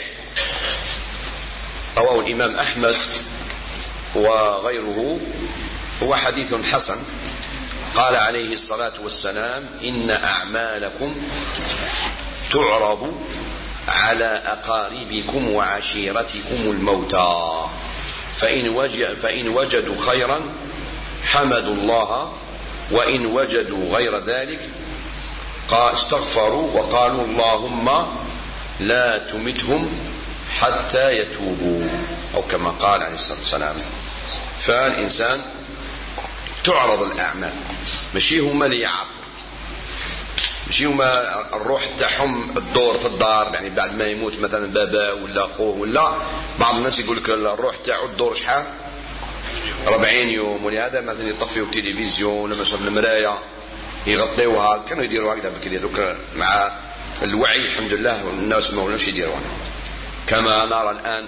رواه الإمام أحمد وغيره، هو حديث حسن. قال عليه الصلاة والسلام: إن أعمالكم تعرض على أقاربكم وعشيرتكم الموتى، فإن وجدوا خيرا حمدوا الله، وإن وجدوا غير ذلك استغفروا وقالوا اللهم لا تمتهم حتى يتوبوا، أو كما قال عليه الصلاة والسلام. فالإنسان تعرض الأعمال، ماشي هما اللي يعرفوا، ماشي هما الروح تاعهم الدور في الدار، يعني بعد ما يموت مثلا بابا ولا أخوه، ولا بعض الناس يقول لك الروح تاعو الدور شحال 40 يوم، ولهذا مثلا يطفيوا التلفزيون ولا مثلا المراية يغطيوها. كانوا يديروا هكذا بكري، دوك مع الوعي الحمد لله الناس ما ولوش يديروها، كما نرى الآن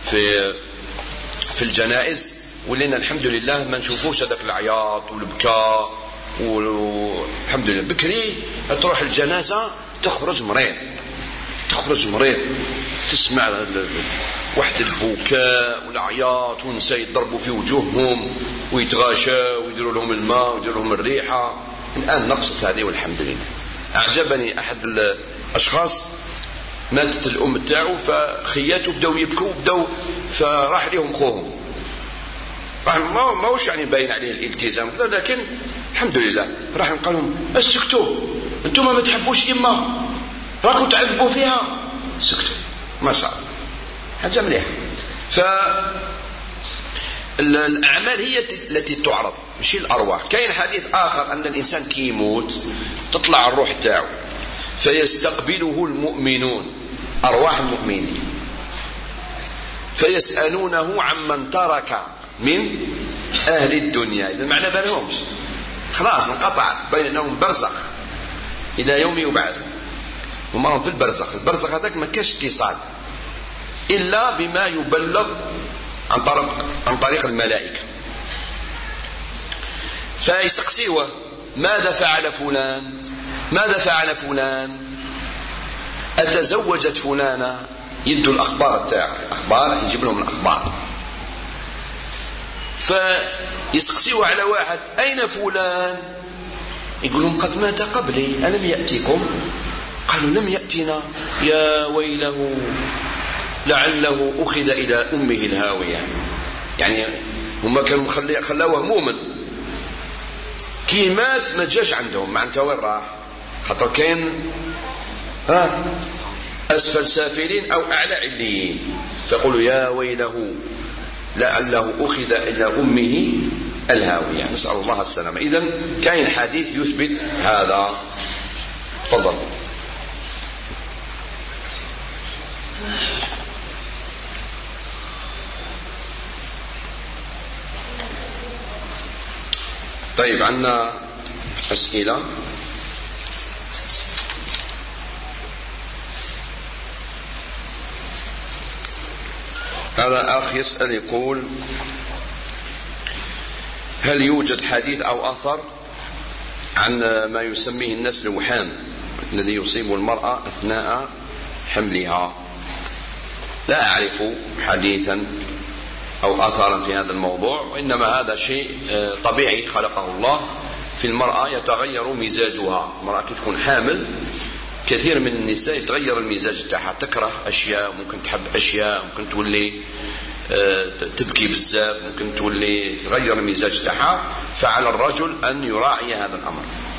في الجنائز، ولينا الحمد لله ما نشوفوش هذاك العياط والبكاء والحمد لله. بكري تروح الجنازة تخرج مريض، تسمع واحد البكاء والعياط، والنساء يضربوا في وجوههم ويتغاشوا ويديروا لهم الماء ويديروا لهم الريحة، الآن نقصت هذه والحمد لله. أعجبني أحد الأشخاص ماتت الأم تاعو، فخياته بدأوا يبكوا فراح لهم خوهم، ما وش يعني باين عليه الالتزام، لكن الحمد لله راح قال لهم اسكتوا انتم ما تحبوش يما راكم تعذبوا فيها، سكتوا ما شاء الله حاجة مليحة. فالأعمال هي التي تعرض مش الأرواح. كاين حديث آخر أن الإنسان كي يموت تطلع الروح تاعو فيستقبله المؤمنون، أرواح المؤمنين، فيسألونه عمن ترك من أهل الدنيا. إذا معنى بالهمش خلاص انقطعت بينهم برزخ إلى يوم يبعثون، هم في البرزخ. البرزخ هذاك ما كاش اتصال إلا بما يبلغ عن طريق الملائكة. فيستقسيوه ماذا فعل فلان، ماذا فعل فلان، أتزوجت فلانة، يدوا الأخبار تاعه، الأخبار يجيب لهم الأخبار. فيسقسيوا على واحد أين فلان، يقول لهم قد مات قبلي ألم يأتيكم، قالوا لم يأتنا، يا ويله لعله أخذ إلى أمه الهاوية. يعني هم كانوا خلاوه مؤمن، كي مات ما جاش عندهم، معناتها وين راح، خاطر كاين أسفل سافلين أو أعلى عليين، فيقولوا يا ويله لعله أخذ إلى أمه الهاوية، نسأل الله السلامة. إذن كاين حديث يثبت هذا. تفضل. طيب عندنا أسئلة. هذا أخ يسأل يقول هل يوجد حديث أو أثر عن ما يسميه الناس الوحام الذي يصيب المرأة أثناء حملها؟ لا أعرف حديثا أو أثرا في هذا الموضوع، وإنما هذا شيء طبيعي خلقه الله في المرأة، يتغير مزاجها. المرأة كي تكون حامل كثير من النساء يتغير المزاج تاعها، تكره أشياء، ممكن تحب أشياء، ممكن تولي تبكي بزاف، ممكن تولي تغير المزاج تاعها. فعلى الرجل أن يراعي هذا الأمر.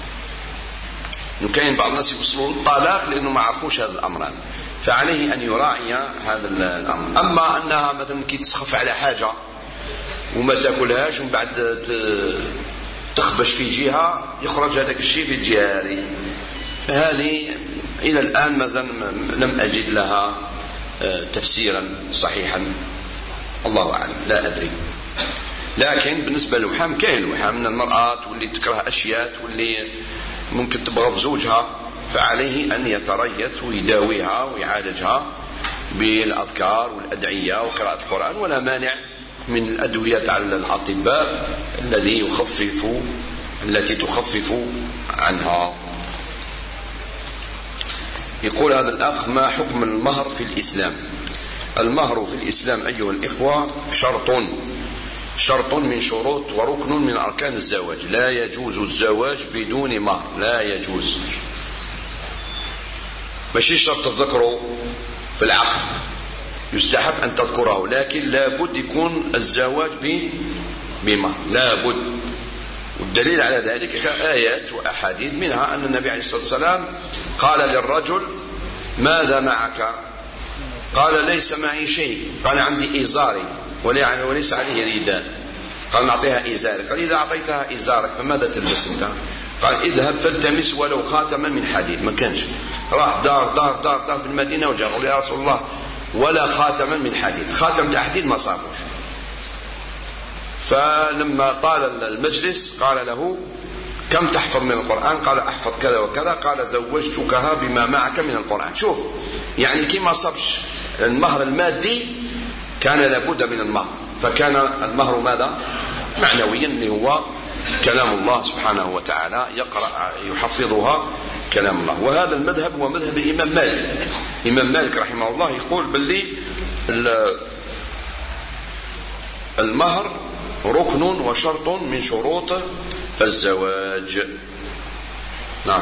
كاين بعض الناس يوصلوا للطلاق لأنه ما عرفوش هذا الأمر، فعليه أن يراعي هذا الأمر. أما أنها مثلا كي تسخف على حاجة وما تأكلهاش ومن بعد تخبش في جهة يخرج هذاك الشيء في الجهة هذه، فهذه إلى الآن مازال لم أجد لها تفسيرا صحيحا، الله أعلم، لا أدري. لكن بالنسبة للوحام كاين الوحام من المرأة تولي تكره أشياء، تولي ممكن تبغض زوجها، فعليه أن يتريث ويداويها ويعالجها بالأذكار والأدعية وقراءة القرآن، ولا مانع من الأدوية على الأطباء التي تخفف عنها. يقول هذا الأخ ما حكم المهر في الإسلام؟ المهر في الإسلام أيها الإخوة شرط من شروط وركن من أركان الزواج، لا يجوز الزواج بدون مهر، لا يجوز. ماشي شرط تذكره في العقد، يستحب أن تذكره، لكن لابد يكون الزواج بمهر، لابد. والدليل على ذلك آيات وأحاديث، منها أن النبي عليه الصلاة والسلام قال للرجل ماذا معك؟ قال ليس معي شيء. قال عندي إزاري وليس عليه رداء. قال نعطيها إزارك. قال إذا أعطيتها إزارك فماذا تلبس أنت؟ قال اذهب فالتمس ولو خاتما من حديد. ما كانش، راح دار في المدينة وجاء قال يا رسول الله ولا خاتما من حديد، خاتم تاع حديد ما صابوش. فلما طال المجلس قال له كم تحفظ من القرآن؟ قال أحفظ كذا وكذا. قال زوجتكها بما معك من القرآن. شوف يعني كي ما صبش المهر المادي كان لابد من المهر، فكان المهر ماذا؟ معنويا، اللي هو كلام الله سبحانه وتعالى، يقرأ يحفظها كلام الله. وهذا المذهب هو مذهب الإمام مالك. الإمام مالك رحمه الله يقول باللي المهر ركن وشرط من شروط الزواج. نعم.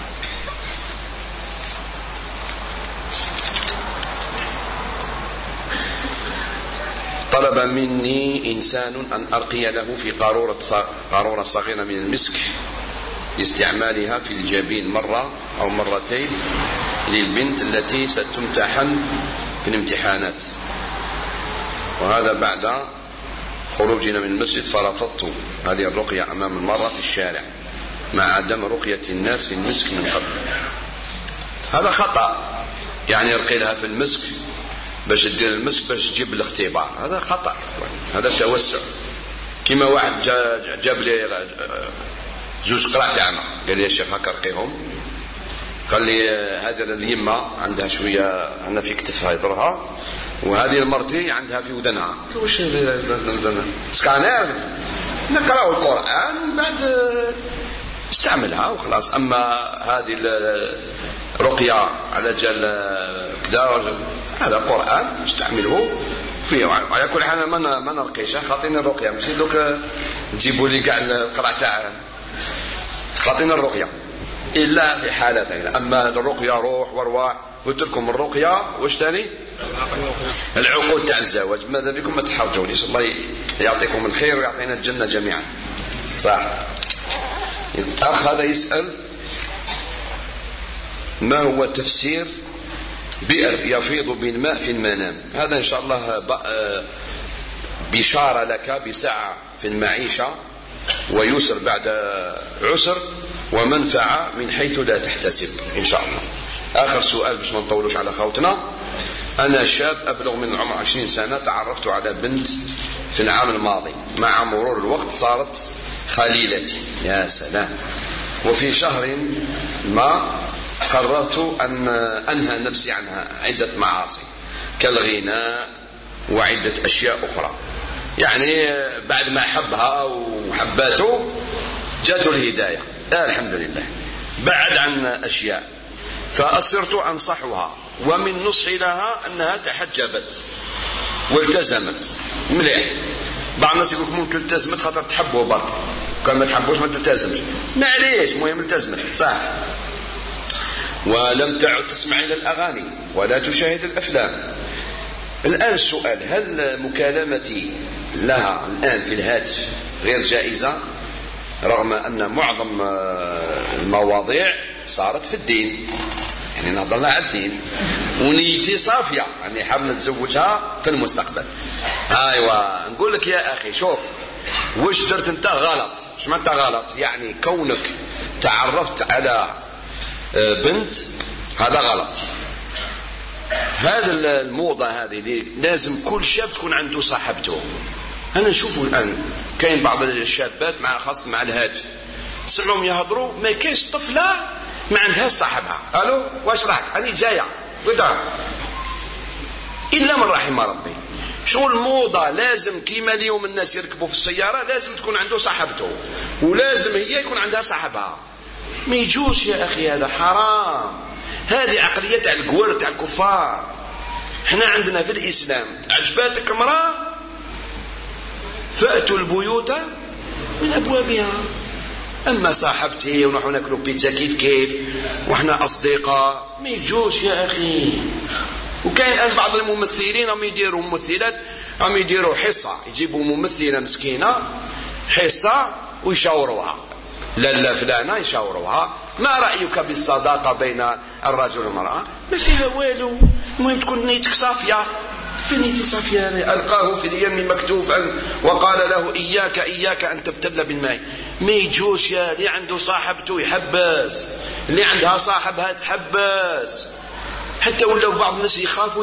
طلب مني إنسان أن أرقي له في قارورة صغيرة من المسك لاستعمالها في الجبين مرة أو مرتين للبنت التي ستمتحن في الامتحانات، وهذا بعد خروجنا من المسجد، فرفضت هذه الرقية أمام المرأة في الشارع مع عدم رقية الناس في المسك من قبل. هذا خطأ، يعني يرقي لها في المسك باش تدير المسك باش تجيب الاختبار، هذا خطأ، هذا توسع. كما واحد جاب لي زوج قرع تاعنا قال لي يا شيخ هكا رقيهم، قال لي هذه اليمة عندها شوية عندها في كتفها يضرها، وهذه المرتي عندها في وذنها. واش سكانير نقراو القرآن ومن بعد استعملها وخلاص. أما هذه الرقية على جال كذا هذا قرآن استعمله فيه. على كل حال ما نرقيش، خاطينا الرقية ماشي دوك تجيبوا لي كاع القرع تاع، خاطينا الرقية إلا في حالتين. أما الرقية روح وارواح، قلت لكم الرقية واش ثاني؟ العقود تاع الزواج. ماذا بكم ما تحرجونيش، الله يعطيكم الخير ويعطينا الجنة جميعا. صح. الأخ هذا يسأل ما هو تفسير بئر يفيض بالماء في المنام؟ هذا إن شاء الله بشارة لك بسعة في المعيشة ويسر بعد عسر ومنفعة من حيث لا تحتسب إن شاء الله. آخر سؤال باش ما نطولوش على خوتنا. أنا شاب أبلغ من العمر 20 سنة، تعرفت على بنت في العام الماضي، مع مرور الوقت صارت خليلتي. يا سلام. وفي شهر ما قررت أن أنهى نفسي عنها عدة معاصي كالغناء وعدة أشياء أخرى. يعني بعد ما حبها وحباته جاته الهداية، الحمد لله، بعد عن أشياء. فأصرت أنصحها، ومن نصحي لها أنها تحجبت والتزمت. مليح. بعض الناس يقول ممكن التزمت خاطر تحبه برك، كان ما تحبوش ما تلتزمش، معليش، المهم التزمت. صح. ولم تعد تسمع إلى الأغاني ولا تشاهد الأفلام. الآن السؤال، هل مكالمتي لها الآن في الهاتف غير جائزة، رغم أن معظم المواضيع صارت في الدين، يعني نهضرنا على الدين ونيتي صافية أني حاب نتزوجها في المستقبل. أيوة، نقول لك يا أخي شوف، وش درت أنت غلط؟ شو معناتها غلط؟ يعني كونك تعرفت على بنت هذا غلط. هذا الموضة هذه اللي لازم كل شاب تكون عنده صاحبته. أنا نشوفه الآن كاين بعض الشابات مع خاصة مع الهاتف سمعهم يهضروا، ما كاينش طفلة ما عندهاش صاحبها. ألو واش راك؟ أنا جاية ودا، إلا من رحم ربي. شو الموضة؟ لازم كيما اليوم الناس يركبوا في السيارة لازم تكون عنده صاحبته، ولازم هي يكون عندها صاحبها. ما يجوش يا أخي، هذا حرام. هذه عقلية تاع القوار تاع الكفار. احنا عندنا في الإسلام عجباتك امرأة فأتوا البيوت من أبوابها. أما صاحبتي ونحن ناكلوا بيتزا كيف وإحنا أصدقاء، ما يجوش يا أخي. وكاين الآن بعض الممثلين هم يديروا ممثلات، هم يديروا حصة، يجيبوا ممثلة مسكينة حصة ويشاوروها، لا فلانة يشاوروها، ما رأيك بالصداقة بين الرجل والمرأة؟ ما فيها والو، المهم تكون نيتك صافية. في نيتي صافية. ألقاه في اليم مكتوفا وقال له إياك أن تبتل بالماء. ما يجوش يا اللي عنده صاحبته يحبس، اللي عندها صاحبها تحبس. حتى ولو بعض الناس يخافوا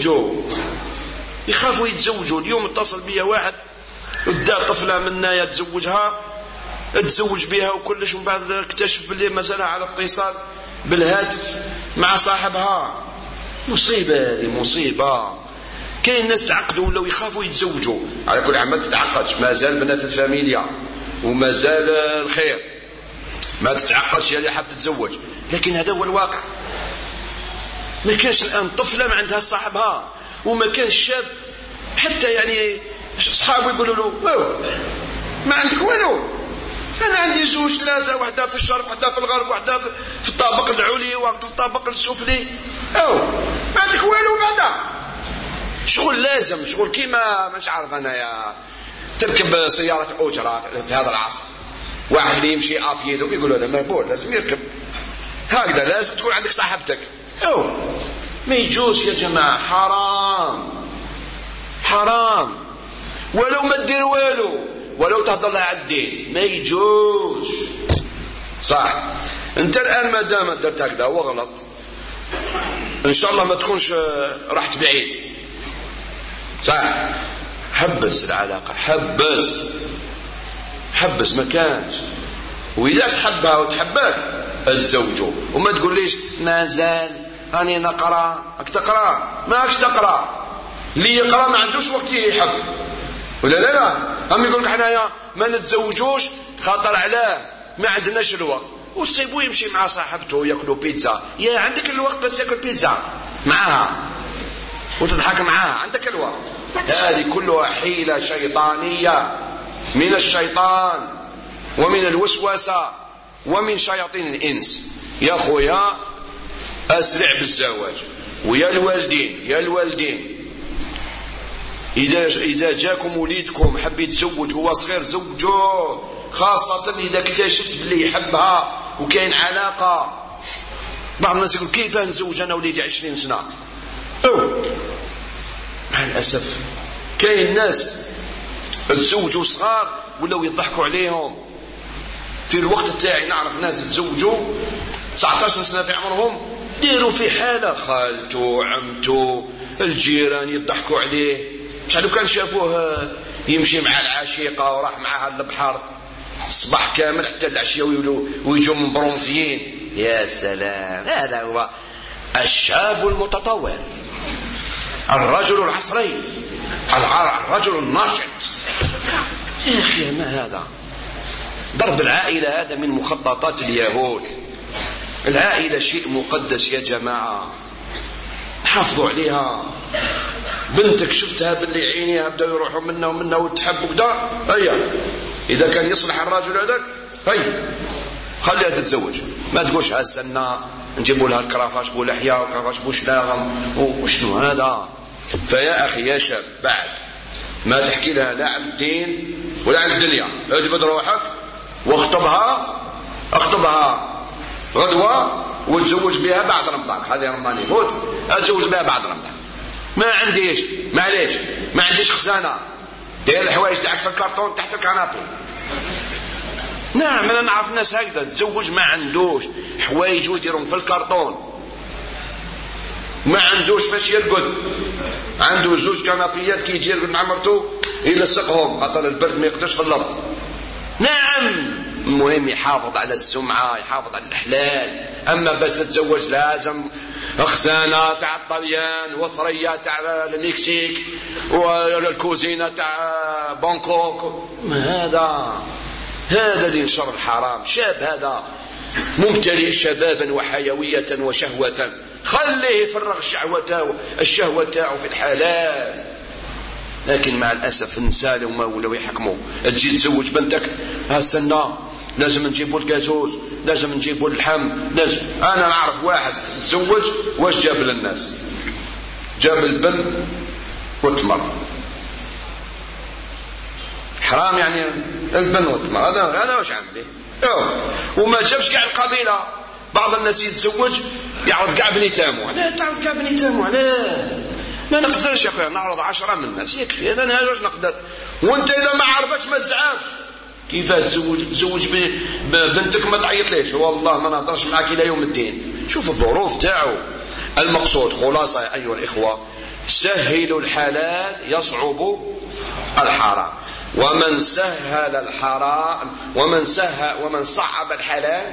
يتزوجوا. اليوم اتصل بي واحد ودى طفلة منا تزوج بها وكلش، ومن بعد اكتشف باللي مازالها على اتصال بالهاتف مع صاحبها. مصيبة هذه، مصيبة. كاين ناس تعقدوا ولاو يخافوا يتزوجوا. على كل حال ما تتعقدش، مازال بنات الفاميليا ومازال الخير، ما تتعقدش يا اللي حاب تتزوج. لكن هذا هو الواقع. ما كانش الآن طفلة ما عندها صاحبها، وما كانش شاب حتى يعني أصحابه يقولوا له ما عندك والو، أنا عندي زوج ثلاثة، واحدة في الشرق واحدة في الغرب واحدة في الطابق العلوي واحدة في الطابق السفلي. ما عندك والو بعدا. شغل لازم شغل كيما مش عارف أنا يا تركب سيارة أجرة في هذا العصر. واحد اللي يمشي أبيدو يقول هذا مهبول لازم يركب هكذا، لازم تكون عندك صاحبتك. ما يجوز يا جماعة، حرام حرام، ولو ما تدير والو، ولو تهضر لها على الدين ما يجوز. صح انت الآن ما دام درت هكذا وغلط ان شاء الله ما تكونش رحت بعيد. صح، حبس العلاقة، حبس ما كانش. وإذا تحبها وتحبك تزوجوا، وما تقول ليش ما زال أنا نقرأ. تقرأ ماكش تقرأ، اللي يقرأ ما عندوش وقت يحب ولا لا. هم يقول لك حنايا ما نتزوجوش خاطر علاه ما عندناش الوقت، وتسيبوه يمشي مع صاحبته ياكلوا بيتزا. يا عندك الوقت بس تاكل بيتزا معها وتضحك معها، عندك الوقت. هذه كلها حيلة شيطانية من الشيطان ومن الوسوسة ومن شياطين الإنس. يا أخويا أسرع بالزواج، ويا الوالدين إذا جاكم وليدكم حب يتزوج هو صغير زوجوه، خاصة إذا اكتشفت باللي يحبها وكاين علاقة. بعض الناس يقول كيف نزوج أنا وليدي 20 سنة. مع الأسف كاين ناس تزوجوا صغار ولو يضحكوا عليهم. في الوقت تاعي نعرف ناس تزوجوا 19 سنة في عمرهم، ديروا في حالة خالته عمته الجيران يضحكوا عليه. شحال كان شافوه يمشي مع العشيقة وراح معها البحر الصباح كامل حتى العشية ويجوا من برونزيين. يا سلام، هذا هو الشاب المتطور، الرجل العصري، الرجل الناشط. يا أخي ما هذا؟ ضرب العائلة هذا من مخططات اليهود. العائلة شيء مقدس يا جماعة، حافظوا عليها. بنتك شفتها باللي عينيها بدأوا يروحوا منها ومنها وتحب وكذا، إذا كان يصلح الرجل هذاك خليها تتزوج. ما تقولش هالسنة نجيبوا لها الكرافاش بو لحية وكرافاش بو شلاغم وشنو هذا. فيا أخي يا شاب، بعد ما تحكي لها لا عن الدين ولا عن الدنيا، اجبد روحك واخطبها غدوة وتزوج بها بعد رمضان. خلي رمضان يفوت اتزوج بها بعد رمضان. ما عنديش معليش ما عنديش خزانة، دير الحوايج تاعك في الكرتون تحت الكنابي. نعم انا نعرف ناس هكذا تزوج ما عندوش حوايج ويديرهم في الكرتون، ما عندوش فاش يرقد، عنده زوج كنابيات كي يجي يرقد مع مرته يلصقهم خاطر البرد ما يقدرش في الارض. نعم المهم يحافظ على السمعة، يحافظ على الحلال. أما بس تتزوج لازم خزانة تاع الطليان وثرية تاع المكسيك والكوزينة تاع بانكوك. هذا اللي نشر الحرام. شاب هذا ممتلئ شبابا وحيوية وشهوة، خليه يفرغ الشهوة تاعه في الحلال. لكن مع الأسف النساء وما ولاو يحكموا. تجي تزوج بنتك هالسنة لازم نجيبوا الجازوز، لازم نجيبوا اللحم، لازم. أنا نعرف واحد تزوج واش جاب للناس؟ جاب البن والتمر. حرام يعني البن والتمر، هذا واش عملي؟ وما جابش كاع القبيلة. بعض الناس يتزوج يعرض كاع بنيتامو. لا تعرض كاع بنيتامو، ما نقدرش يا اخويا نعرض 10 من الناس يكفي. انا واش نقدر؟ وانت اذا ما عرفتش ما تزعفش. كيف تزوج بنتك ما تعيط ليش؟ والله ما نهضرش معك الى يوم الدين. شوف الظروف تاعو. المقصود خلاصه ايها الاخوه، سهلوا الحلال يصعب الحرام، ومن سهل الحرام ومن صعب الحلال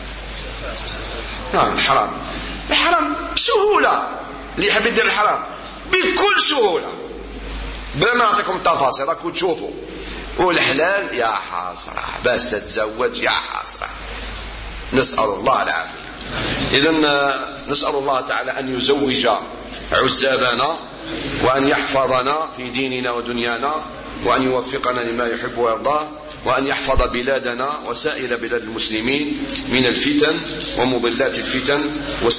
الحرام بسهوله. اللي يحب يدير الحرام بكل سهولة بلا ما نعطيكم التفاصيل راكم تشوفوا. والحلال يا حسرة، بس تتزوج يا حسرة. نسأل الله العافية. إذن نسأل الله تعالى أن يزوج عزابنا وأن يحفظنا في ديننا ودنيانا وأن يوفقنا لما يحب ويرضاه. وأن يحفظ بلادنا وسائر بلاد المسلمين من الفتن ومضلات الفتن.